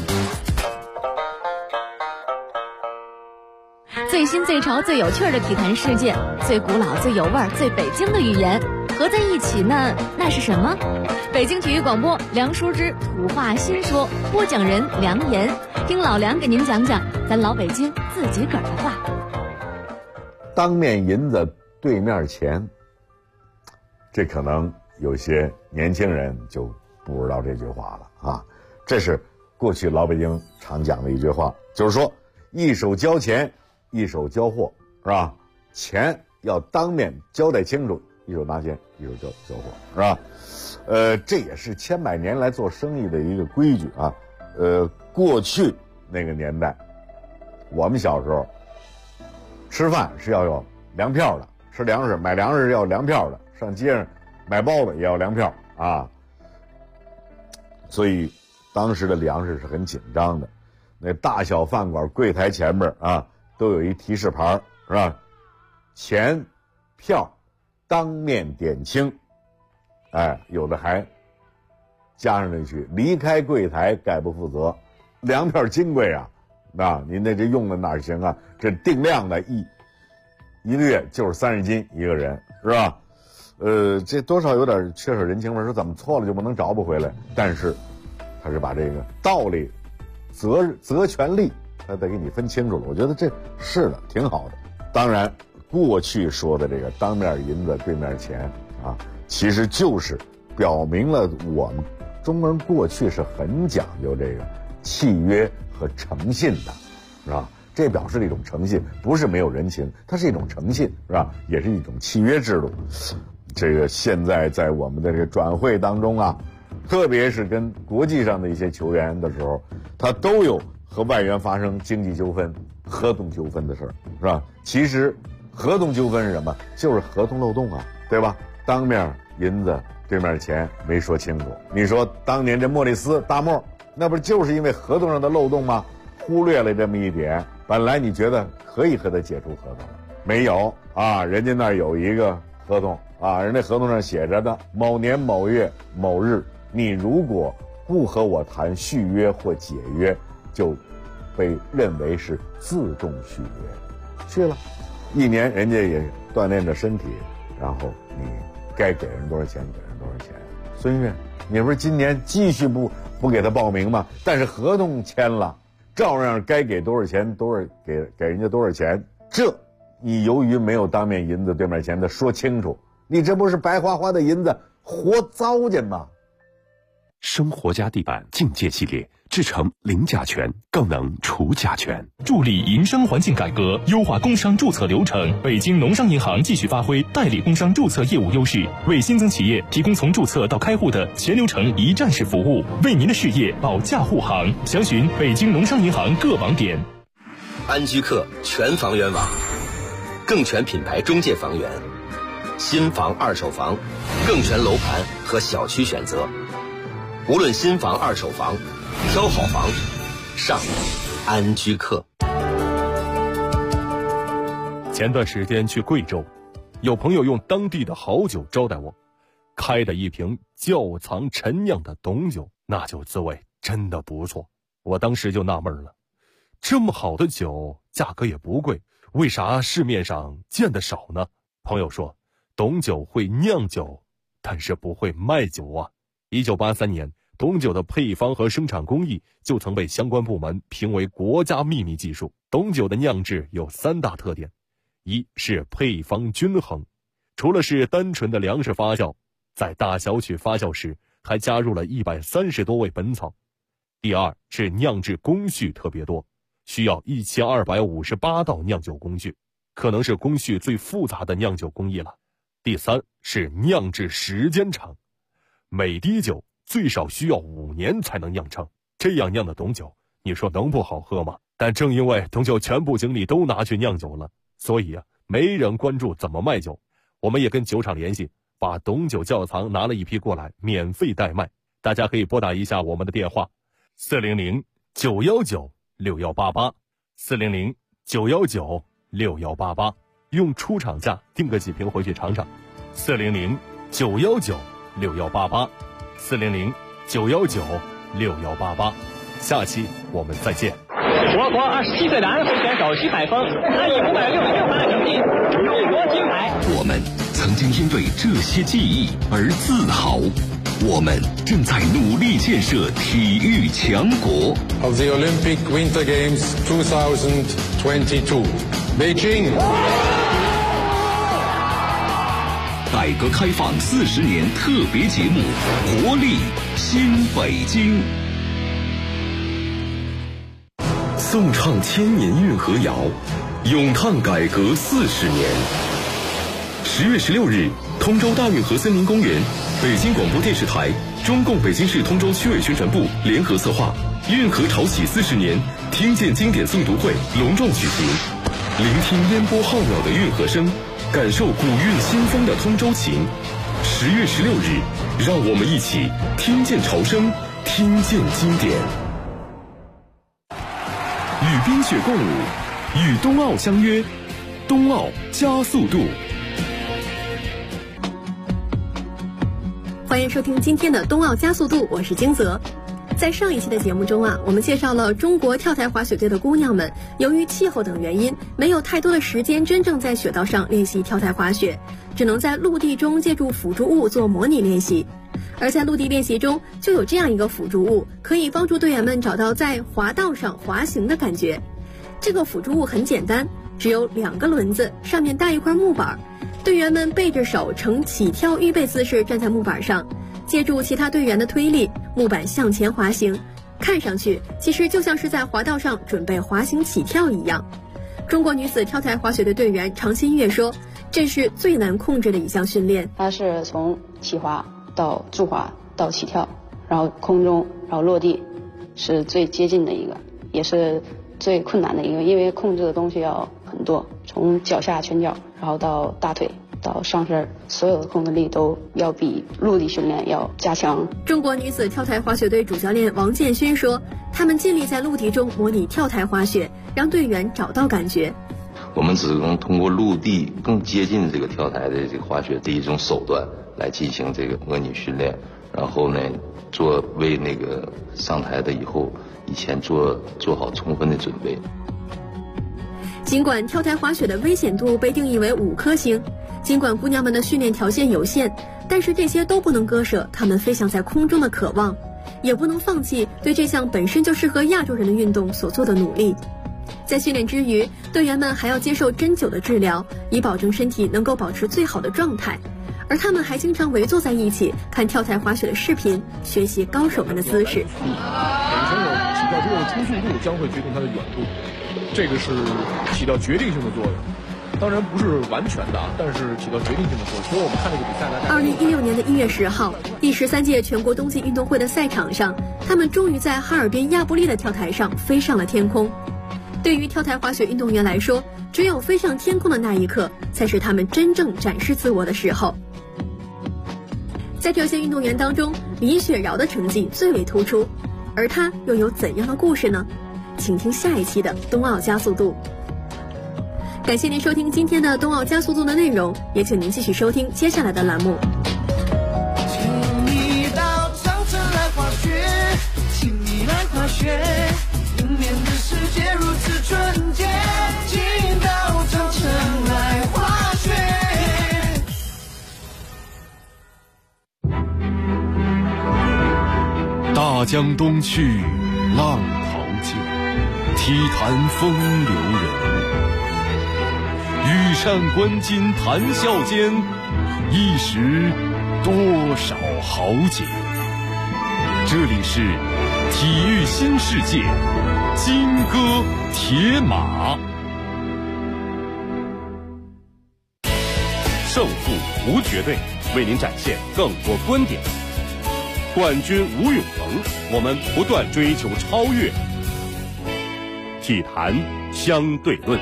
最新最潮最有趣的体坛事件，最古老最有味儿最北京的语言合在一起呢，那是什么？北京体育广播梁淑之土话新说，播讲人梁岩，听老梁给您讲讲咱老北京自己个儿的话。 当面银子对面钱，这可能有些年轻人就不知道这句话了啊。这是过去老北京常讲的一句话，就是说一手交钱一手交货，是吧？钱要当面交代清楚，一手拿钱一手交货，是吧？这也是千百年来做生意的一个规矩啊。过去那个年代，我们小时候吃饭是要有粮票的， 吃粮食，买粮食要粮票的，上街上买包子也要粮票啊。所以当时的粮食是很紧张的，那大小饭馆柜台前面啊都有一提示牌，是吧？钱票当面点清，哎，有的还加上那句离开柜台概不负责。粮票金贵啊，您这用的哪行啊？这定量的一个月就是30斤一个人，是吧？这多少有点缺少人情味，说怎么错了就不能找补回来？但是他是把这个道理、责权利，他得给你分清楚了。我觉得这是的，挺好的。当然，过去说的这个当面银子对面钱啊，其实就是表明了我们中国人过去是很讲究这个契约和诚信的，是吧？这表示了一种诚信，不是没有人情，它是一种诚信，是吧？也是一种契约制度。这个现在在我们的这个转会当中啊，特别是跟国际上的一些球员的时候，他都有和外援发生经济纠纷、合同纠纷的事儿，是吧？其实合同纠纷是什么？就是合同漏洞啊，对吧？当面银子对面钱没说清楚。你说当年这莫里斯大莫，那不就是因为合同上的漏洞吗？忽略了这么一点，本来你觉得可以和他解除合同了，没有啊？人家那儿有一个合同啊，人家合同上写着的某年某月某日，你如果不和我谈续约或解约，就被认为是自动续约。去了1年，人家也锻炼着身体，然后你该给人多少钱给人多少钱。孙悦，你不是今年继续不给他报名吗？但是合同签了，照样该给多少钱给人家多少钱。这你由于没有当面银子对面钱的说清楚，你这不是白花花的银子活糟践吗？ 生活家地板境界系列制成零甲醛，更能除甲醛， 助力营商环境改革，优化工商注册流程。北京农商银行继续发挥代理工商注册业务优势，为新增企业提供从注册到开户的全流程一站式服务，为您的事业保驾护航。详询北京农商银行各网点。 安居客全房源网，更全品牌中介房源，新房、二手房，更全楼盘和小区选择。无论新房、二手房，挑好房，上安居客。 前段时间去贵州，有朋友用当地的好酒招待我，开的一瓶窖藏陈酿的董酒，那酒滋味真的不错。我当时就纳闷了，这么好的酒，价格也不贵，为啥市面上见得少呢？朋友说，董酒会酿酒，但是不会卖酒啊。1983年，董酒的配方和生产工艺就曾被相关部门评为国家秘密技术。董酒的酿制有3大特点：一是配方均衡，除了是单纯的粮食发酵，在大小曲发酵时还加入了130多味本草；第二是酿制工序特别多，需要1258道酿酒工序，可能是工序最复杂的酿酒工艺了；第三是酿制时间长，每滴酒最少需要5年才能酿成，这样酿的董酒，你说能不好喝吗？但正因为董酒全部精力都拿去酿酒了，所以没人关注怎么卖酒。我们也跟酒厂联系，把董酒窖藏拿了一批过来，免费代卖。大家可以拨打一下我们的电话：400-919-6188 400-919-6188，用出厂价订个几瓶回去尝尝。400-919-6188 400-919-6188，下期我们再见。 我国27岁的安徽选手徐海峰，他以566分的成绩荣获金牌。 我们曾经因为这些记忆而自豪，我们正在努力建设体育强国。 Of the Olympic Winter Games 2022, Beijing。 改革开放40年特别节目，活力新北京。颂唱千年运河谣，咏叹改革40年。10月16日，通州大运河森林公园，北京广播电视台、中共北京市通州区委宣传部联合策划，运河潮起40年听见经典诵读会隆重举行，聆听烟波浩渺的运河声， 感受古韵新风的通州情。10月16日，让我们一起听见潮声，听见经典。与冰雪共舞，与冬奥相约，冬奥加速度。 欢迎收听今天的冬奥加速度，我是金泽。在上一期的节目中我们介绍了中国跳台滑雪队的姑娘们，由于气候等原因，没有太多的时间真正在雪道上练习跳台滑雪，只能在陆地中借助辅助物做模拟练习。而在陆地练习中，就有这样一个辅助物，可以帮助队员们找到在滑道上滑行的感觉。这个辅助物很简单，只有2个轮子，上面搭一块木板，队员们背着手呈起跳预备姿势站在木板上，借助其他队员的推力，木板向前滑行，看上去其实就像是在滑道上准备滑行起跳一样。中国女子跳台滑雪队队员常新月说，这是最难控制的一项训练。 它是从起滑到助滑到起跳，然后空中，然后落地，是最接近的一个，也是最困难的一个，因为控制的东西要很多，从脚下拳脚，然后到大腿到上身，所有的控制力都要比陆地训练要加强。 中国女子跳台滑雪队主教练王建勋说，他们尽力在陆地中模拟跳台滑雪，让队员找到感觉。 我们只能通过陆地更接近这个跳台的这个滑雪的一种手段来进行这个模拟训练，然后呢，为那个上台的以前做好充分的准备。 尽管跳台滑雪的危险度被定义为5颗星，尽管姑娘们的训练条件有限，但是这些都不能割舍她们飞翔在空中的渴望，也不能放弃对这项本身就适合亚洲人的运动所做的努力。在训练之余，队员们还要接受针灸的治疗，以保证身体能够保持最好的状态。而他们还经常围坐在一起看跳台滑雪的视频，学习高手们的姿势。 每个选手起跳之后的初速度将会决定他的远度，这个是起到决定性的作用。当然不是完全的，但是起到决定性的作用。所以我们看这个比赛呢 ，2016年的1月10号，第13届全国冬季运动会的赛场上，他们终于在哈尔滨亚布力的跳台上飞上了天空。对于跳台滑雪运动员来说，只有飞上天空的那一刻，才是他们真正展示自我的时候。在这些运动员当中，李雪荖的成绩最为突出，而她又有怎样的故事呢？请听下一期的冬奥加速度。感谢您收听今天的冬奥加速度的内容，也请您继续收听接下来的栏目。 请你到长城来滑雪，请你来滑雪，明年的世界如此纯洁，请到长城来滑雪。 大江东去，浪淘尽，体坛风流人。羽扇纶巾谈笑间，一时多少豪杰。这里是体育新世界，金戈铁马。 胜负无绝对，为您展现更多观点。冠军无永恒，我们不断追求超越。体坛相对论。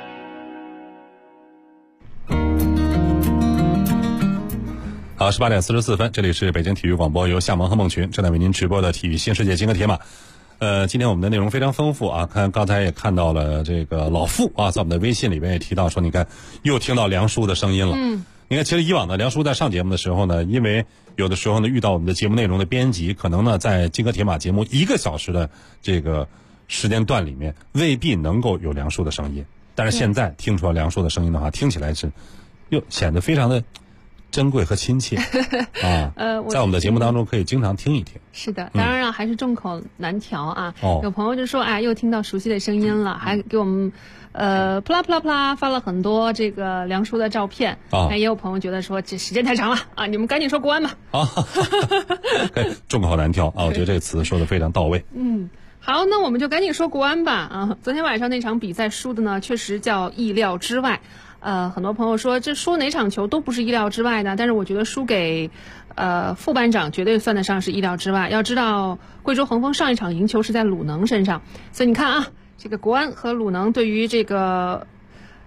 好，18点44分，这里是北京体育广播，由夏萌和孟群正在为您直播的体育新世界金戈铁马。今天我们的内容非常丰富啊，刚才也看到了这个老傅啊，在我们的微信里面也提到说，你看又听到梁叔的声音了。你看，其实以往呢，梁叔在上节目的时候呢，因为有的时候呢遇到我们的节目内容的编辑，可能呢在金戈铁马节目1个小时的这个时间段里面，未必能够有梁叔的声音。但是现在听出来梁叔的声音的话，听起来是又显得非常的珍贵和亲切啊！在我们的节目当中可以经常听一听。 是的，当然还是众口难调啊。有朋友就说，哎，又听到熟悉的声音了，还给我们扑啦扑啦扑啦发了很多这个梁叔的照片。也有朋友觉得说这时间太长了啊，你们赶紧说国安吧。 众口难调啊，我觉得这个词说的非常到位。 好，那我们就赶紧说国安吧啊！昨天晚上那场比赛输的呢，确实叫意料之外。很多朋友说这输哪场球都不是意料之外的，但是我觉得输给副班长绝对算得上是意料之外。要知道贵州恒丰上一场赢球是在鲁能身上，所以你看啊，这个国安和鲁能对于这个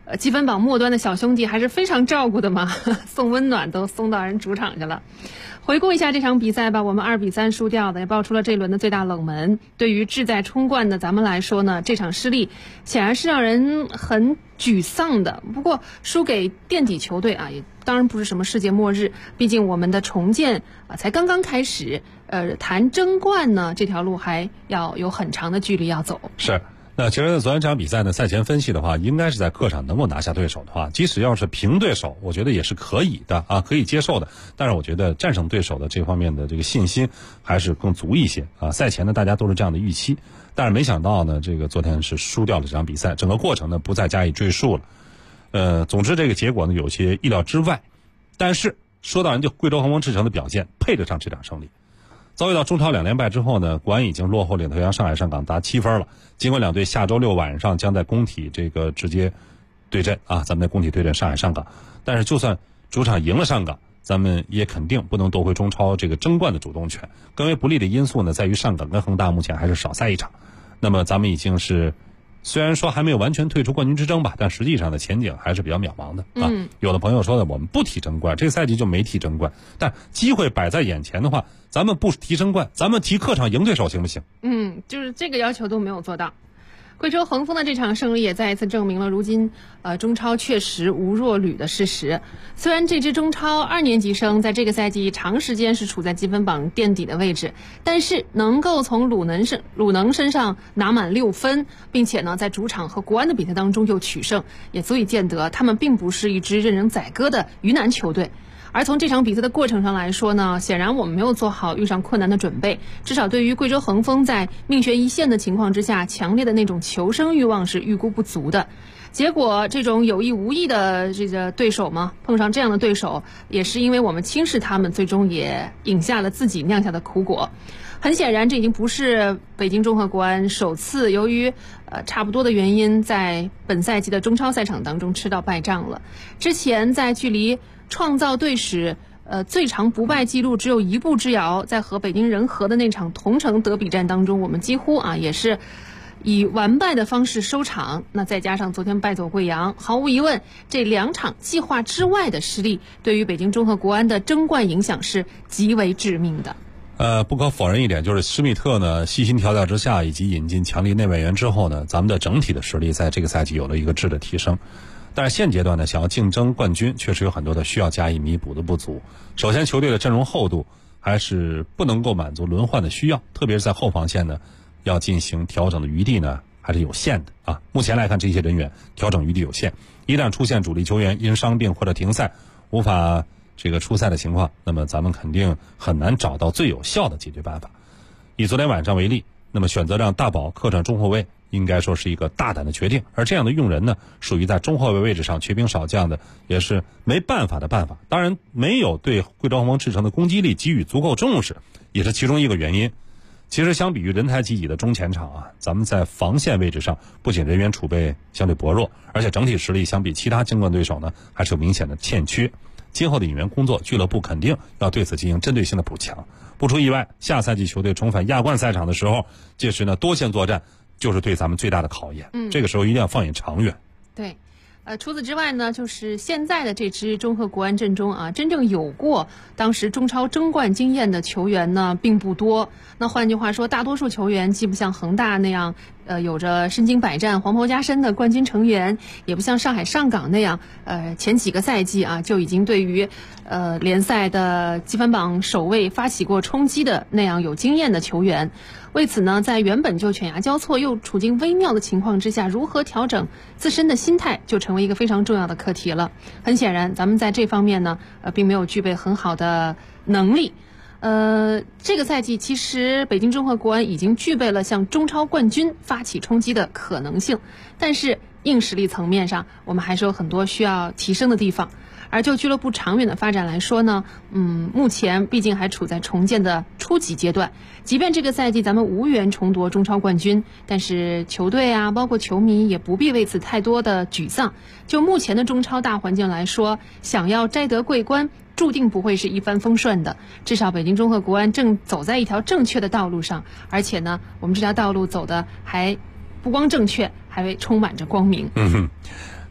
积分榜末端的小兄弟还是非常照顾的嘛，送温暖都送到人主场去了。回顾一下这场比赛吧，我们2-3输掉的，也爆出了这一轮的最大冷门。对于志在冲冠的咱们来说呢，这场失利显然是让人很沮丧的。不过输给垫底球队啊，也当然不是什么世界末日，毕竟我们的重建才刚刚开始，谈争冠呢这条路还要有很长的距离要走。 是。那其实昨天这场比赛呢，赛前分析的话，应该是在客场能够拿下对手的话，即使要是平对手，我觉得也是可以的啊，可以接受的。但是我觉得战胜对手的这方面的这个信心还是更足一些啊。赛前呢，大家都是这样的预期，但是没想到呢，这个昨天是输掉了这场比赛，整个过程呢不再加以赘述了。总之这个结果呢有些意料之外，但是说到人家贵州恒丰赤诚的表现，配得上这场胜利。遭遇到中超2连败之后呢，国安已经落后领头羊上海上港达7分了。尽管两队下周6晚上将在工体这个直接对阵啊，咱们在工体对阵上海上港，但是就算主场赢了上港，咱们也肯定不能夺回中超这个争冠的主动权。更为不利的因素呢，在于上港跟恒大目前还是少赛一场。那么咱们已经是虽然说还没有完全退出冠军之争吧，但实际上的前景还是比较渺茫的啊。有的朋友说的，我们不踢争冠，这个赛季就没踢争冠，但机会摆在眼前的话，咱们不踢争冠，咱们踢客场赢对手行不行？ 就是这个要求都没有做到。贵州恒丰的这场胜利也再一次证明了如今中超确实无弱旅的事实。虽然这支中超2年级生在这个赛季长时间是处在积分榜垫底的位置，但是能够从鲁能身上拿满6分，并且呢在主场和国安的比赛当中又取胜，也足以见得他们并不是一支任人宰割的鱼腩球队。而从这场比赛的过程上来说呢，显然我们没有做好遇上困难的准备，至少对于贵州恒丰在命悬一线的情况之下，强烈的那种求生欲望是预估不足的。结果这种有意无意的这个对手嘛，碰上这样的对手，也是因为我们轻视他们，最终也饮下了自己酿下的苦果。很显然，这已经不是北京中赫国安首次由于差不多的原因，在本赛季的中超赛场当中吃到败仗了。之前在距离创造队史最长不败记录只有1步之遥，在和北京人和的那场同城德比战当中，我们几乎也是以完败的方式收场。那再加上昨天败走贵阳，毫无疑问，这2场计划之外的失利，对于北京中赫国安的争冠影响是极为致命的。 不可否认一点，就是施密特呢细心调教之下，以及引进强力内外援之后呢，咱们的整体的实力在这个赛季有了一个质的提升。但是现阶段呢，想要竞争冠军，确实有很多的需要加以弥补的不足。首先，球队的阵容厚度还是不能够满足轮换的需要，特别是在后防线呢，要进行调整的余地呢还是有限的啊。目前来看，这些人员调整余地有限，一旦出现主力球员因伤病或者停赛无法这个出赛的情况，那么咱们肯定很难找到最有效的解决办法。以昨天晚上为例，那么选择让大宝客串中后卫，应该说是一个大胆的决定，而这样的用人呢，属于在中后卫位置上缺兵少将的，也是没办法的办法。当然，没有对贵州恒丰赤诚的攻击力给予足够重视，也是其中一个原因。其实相比于人才济济的中前场啊，咱们在防线位置上不仅人员储备相对薄弱，而且整体实力相比其他争冠对手呢，还是有明显的欠缺。今后的引援工作，俱乐部肯定要对此进行针对性的补强。不出意外，下赛季球队重返亚冠赛场的时候，届时呢多线作战就是对咱们最大的考验。这个时候一定要放眼长远。 对。除此之外呢，就是现在的这支中赫国安阵中啊，真正有过当时中超争冠经验的球员呢，并不多。那换句话说，大多数球员既不像恒大那样，有着身经百战、黄袍加身的冠军成员，也不像上海上港那样，前几个赛季啊就已经对于联赛的积分榜首位发起过冲击的那样有经验的球员。为此呢，在原本就犬牙交错又处境微妙的情况之下，如何调整自身的心态就成为一个非常重要的课题了。很显然，咱们在这方面呢，并没有具备很好的能力。这个赛季其实北京中赫国安已经具备了向中超冠军发起冲击的可能性，但是硬实力层面上，我们还是有很多需要提升的地方。而就俱乐部长远的发展来说呢，目前毕竟还处在重建的初级阶段。即便这个赛季咱们无缘重夺中超冠军，但是球队啊，包括球迷也不必为此太多的沮丧。就目前的中超大环境来说，想要摘得桂冠，注定不会是一帆风顺的。至少北京中赫国安正走在一条正确的道路上，而且呢，我们这条道路走的还不光正确，还充满着光明。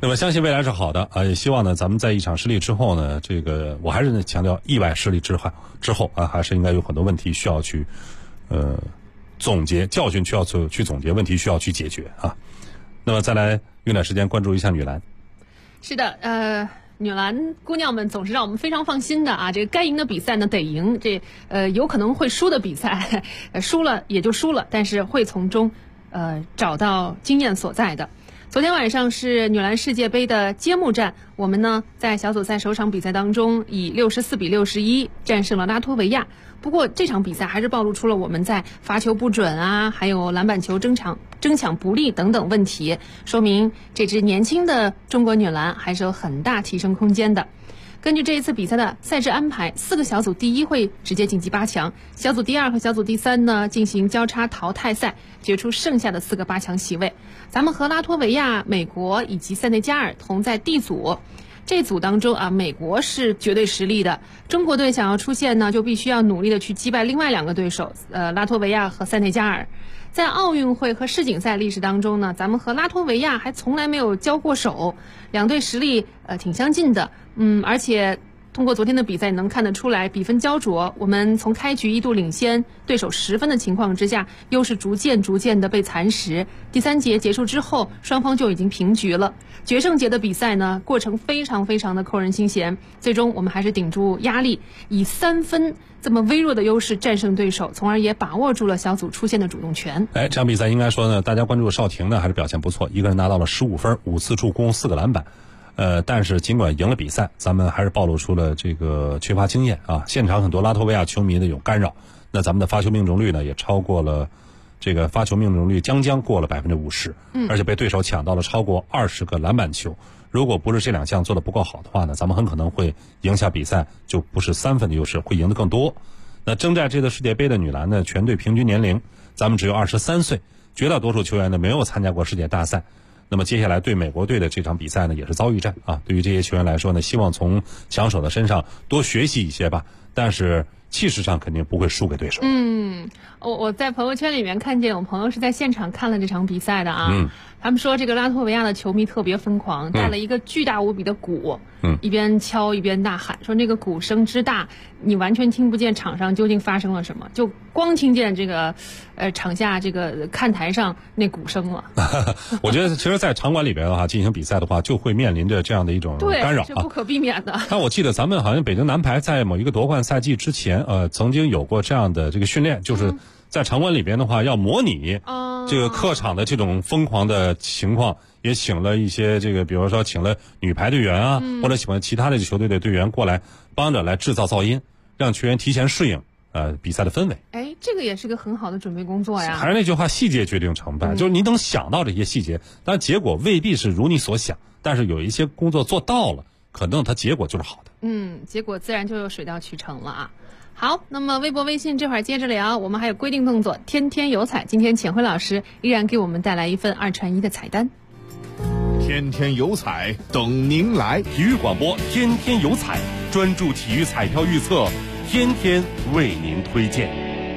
那么相信未来是好的啊，也希望呢，咱们在一场失利之后呢，这个我还是强调，意外失利之后啊，还是应该有很多问题需要去总结教训，需要去总结问题，需要去解决啊。那么再来用点时间关注一下女篮。 是的，女篮姑娘们总是让我们非常放心的啊，这个该赢的比赛呢得赢，这有可能会输的比赛，输了也就输了，但是会从中找到经验所在的。昨天晚上是女篮世界杯的揭幕战，我们呢在小组赛首场比赛当中以64-61战胜了拉脱维亚。不过这场比赛还是暴露出了我们在罚球不准啊，还有篮板球争抢不利等等问题，说明这支年轻的中国女篮还是有很大提升空间的。根据这一次比赛的赛制安排，4个小组第一会直接晋级8强，小组第2和小组第3呢进行交叉淘汰赛，决出剩下的4个8强席位。咱们和拉脱维亚、美国以及塞内加尔同在 D 组。这组当中啊，美国是绝对实力的，中国队想要出线呢，就必须要努力的去击败另外2个对手，拉脱维亚和塞内加尔。在奥运会和世锦赛历史当中呢，咱们和拉脱维亚还从来没有交过手，两队实力挺相近的，而且通过昨天的比赛能看得出来，比分焦灼，我们从开局一度领先对手10分的情况之下，又是逐渐的被蚕食。第3节结束之后，双方就已经平局了。决胜节的比赛呢，过程非常的扣人心弦，最终我们还是顶住压力，以3分这么微弱的优势战胜对手，从而也把握住了小组出线的主动权。 这场比赛应该说呢，大家关注邵婷呢还是表现不错，一个人拿到了15分，5次助攻，4个篮板。但是尽管赢了比赛，咱们还是暴露出了这个缺乏经验啊。现场很多拉脱维亚球迷呢有干扰，那咱们的发球命中率呢也超过了，这个发球命中率将过了50%，而且被对手抢到了超过20个篮板球。如果不是这2项做得不够好的话呢，咱们很可能会赢下比赛，就不是3分的优势，会赢得更多。那征战这次世界杯的女篮呢，全队平均年龄咱们只有23岁，绝大多数球员呢没有参加过世界大赛。那么接下来对美国队的这场比赛呢，也是遭遇战啊。对于这些球员来说呢，希望从强手的身上多学习一些吧，但是气势上肯定不会输给对手。 我在朋友圈里面看见有朋友是在现场看了这场比赛的啊。他们说这个拉脱维亚的球迷特别疯狂，带了一个巨大无比的鼓，一边敲一边呐喊，说那个鼓声之大，你完全听不见场上究竟发生了什么，就光听见这个场下这个看台上那鼓声了。 我觉得其实在场馆里边的话进行比赛的话，就会面临着这样的一种干扰， 对，这不可避免的。 但我记得咱们好像北京男排在某一个夺冠赛季之前曾经有过这样的这个训练，就是在场馆里边的话要模拟这个客场的这种疯狂的情况，也请了一些这个比如说请了女排队员啊，或者请了其他的球队的队员过来帮着来制造噪音，让球员提前适应比赛的氛围。 这个也是个很好的准备工作呀。 还是那句话，细节决定成败，就是你能想到这些细节，但结果未必是如你所想，但是有一些工作做到了，可能它结果就是好的。 结果自然就水到渠成了啊。好，那么微博微信这会儿接着聊，我们还有规定动作天天有彩。今天浅辉老师依然给我们带来一份2传1的彩单。 天天有彩等您来， 体育广播天天有彩，专注体育彩票预测，天天为您推荐。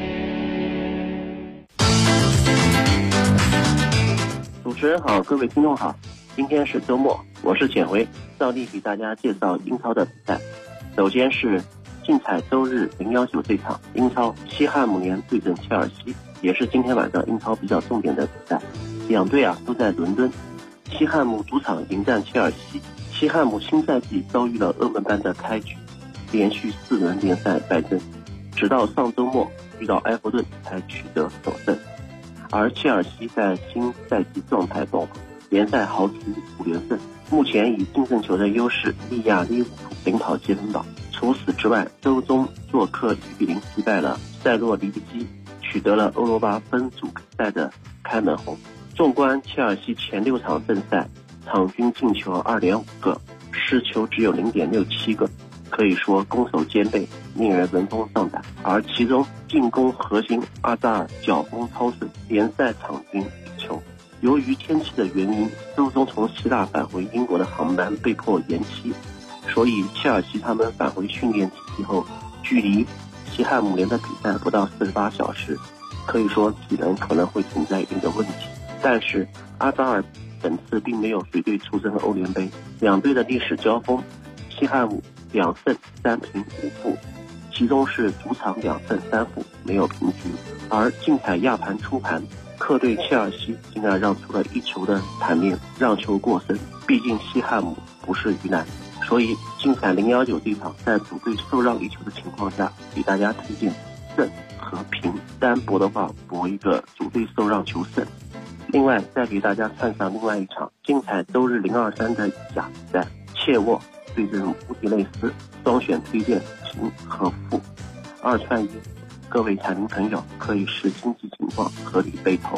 主持人好，各位听众好，今天是周末，我是浅辉，照例给大家介绍英超的比赛。首先是竞彩周日019这场英超西汉姆联对阵切尔西，也是今天晚上英超比较重点的比赛。两队都在伦敦，西汉姆主场迎战切尔西。西汉姆新赛季遭遇了噩梦般的开局，连续4轮联赛败阵，直到上周末遇到埃弗顿才取得首胜。而切尔西在新赛季状态爆棚，联赛豪取5连胜，目前以净胜球的优势力压利物浦领跑积分榜。除此之外，周中做客1-0击败了塞洛尼基，取得了欧罗巴分组赛的开门红。纵观切尔西前6场正赛，场均进球2.5个，失球只有0.67个，可以说攻守兼备，令人闻风丧胆。而其中进攻核心阿扎尔脚风超顺，联赛场均1球。由于天气的原因，周中从希腊返回英国的航班被迫延期，所以切尔西他们返回训练基地后，距离西汉姆联的比赛不到48小时，可以说体能可能会存在一定的问题。但是阿扎尔本次并没有随队出征欧联杯。两队的历史交锋，西汉姆2胜3平5负，其中是主场2胜3负，没有平局。而竞彩亚盘初盘，客队切尔西竟然让出了1球的盘面，让球过深。毕竟西汉姆不是鱼腩，所以竞彩019这场在主队受让1球的情况下，给大家推荐胜和平。单博的话，博一个主队受让球胜。另外再给大家串上另外一场竞彩周日023的甲比赛，切沃对阵乌迪内斯，双选推荐平和负，2串1。各位彩民朋友可以视经济情况合理备投。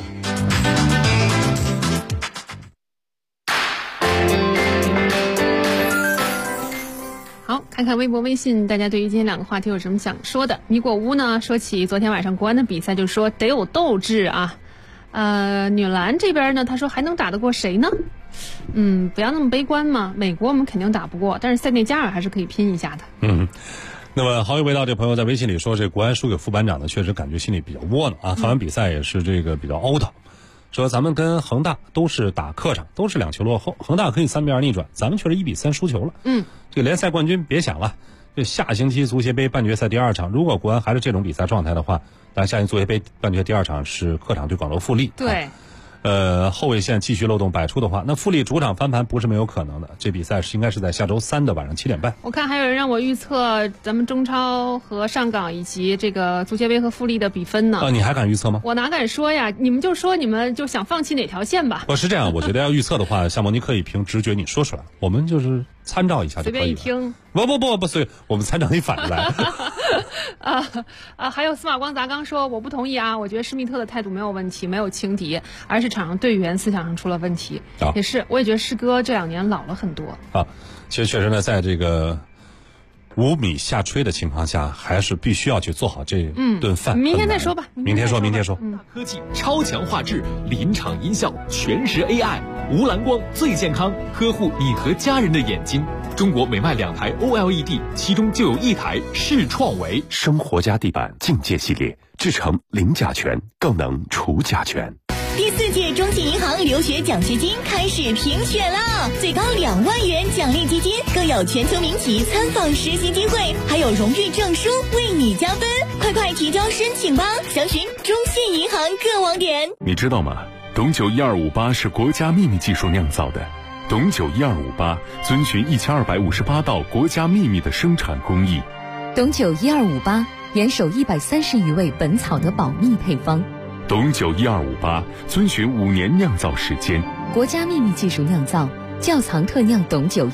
好，看看微博微信，大家对于今天两个话题有什么想说的？米果屋呢说起昨天晚上国安的比赛，就说得有斗志啊。女篮这边呢，他说还能打得过谁呢？不要那么悲观嘛。美国我们肯定打不过，但是塞内加尔还是可以拼一下的。 那么好友味道这朋友在微信里说，这国安输给副班长呢，确实感觉心里比较窝囊啊。看完比赛也是这个比较凹的，说咱们跟恒大都是打客场，都是2球落后，恒大可以3-2逆转，咱们却是1比3输球了。这个联赛冠军别想了。这下星期足协杯半决赛第2场，如果国安还是这种比赛状态的话，但下星期足协杯半决赛第2场是客场对广州富力。 对。 后卫线继续漏洞百出的话，那富力主场翻盘不是没有可能的。这比赛应该是在下周3的晚上7点半。 我看还有人让我预测咱们中超和上港以及这个足协杯和富力的比分呢。 你还敢预测吗？ 我哪敢说呀？你们就说你们就想放弃哪条线吧。 是这样，我觉得要预测的话，夏萌你可以凭直觉你说出来，我们就是参照一下就可以了。 随便一听。 不，所以我们参照你反着来。 还有司马光砸缸说我不同意啊，我觉得施密特的态度没有问题，没有轻敌，而是场上队员思想上出了问题。也是，我也觉得施哥这2年老了很多。 其实确实呢，在这个5米下吹的情况下，还是必须要去做好这顿饭。 明天再说吧， 明天说。 大科技、超强画质、临场音效、全时 AI、无蓝光最健康，呵护你和家人的眼睛。中国每卖2台 OLED， 其中就有1台是创维生活家地板境界系列，制成零甲醛，更能除甲醛。 第4届中信银行留学奖学金开始评选了，最高2万元奖励基金，更有全球民企参访实习机会，还有荣誉证书为你加分。快提交申请吧，详询中信银行各网点。 你知道吗？董酒1258是国家秘密技术酿造的。董酒1258遵循1258道国家秘密的生产工艺。 董酒1258严守130余味本草的保密配方。 董酒1258遵循5年酿造时间， 国家秘密技术酿造，窖藏特酿董酒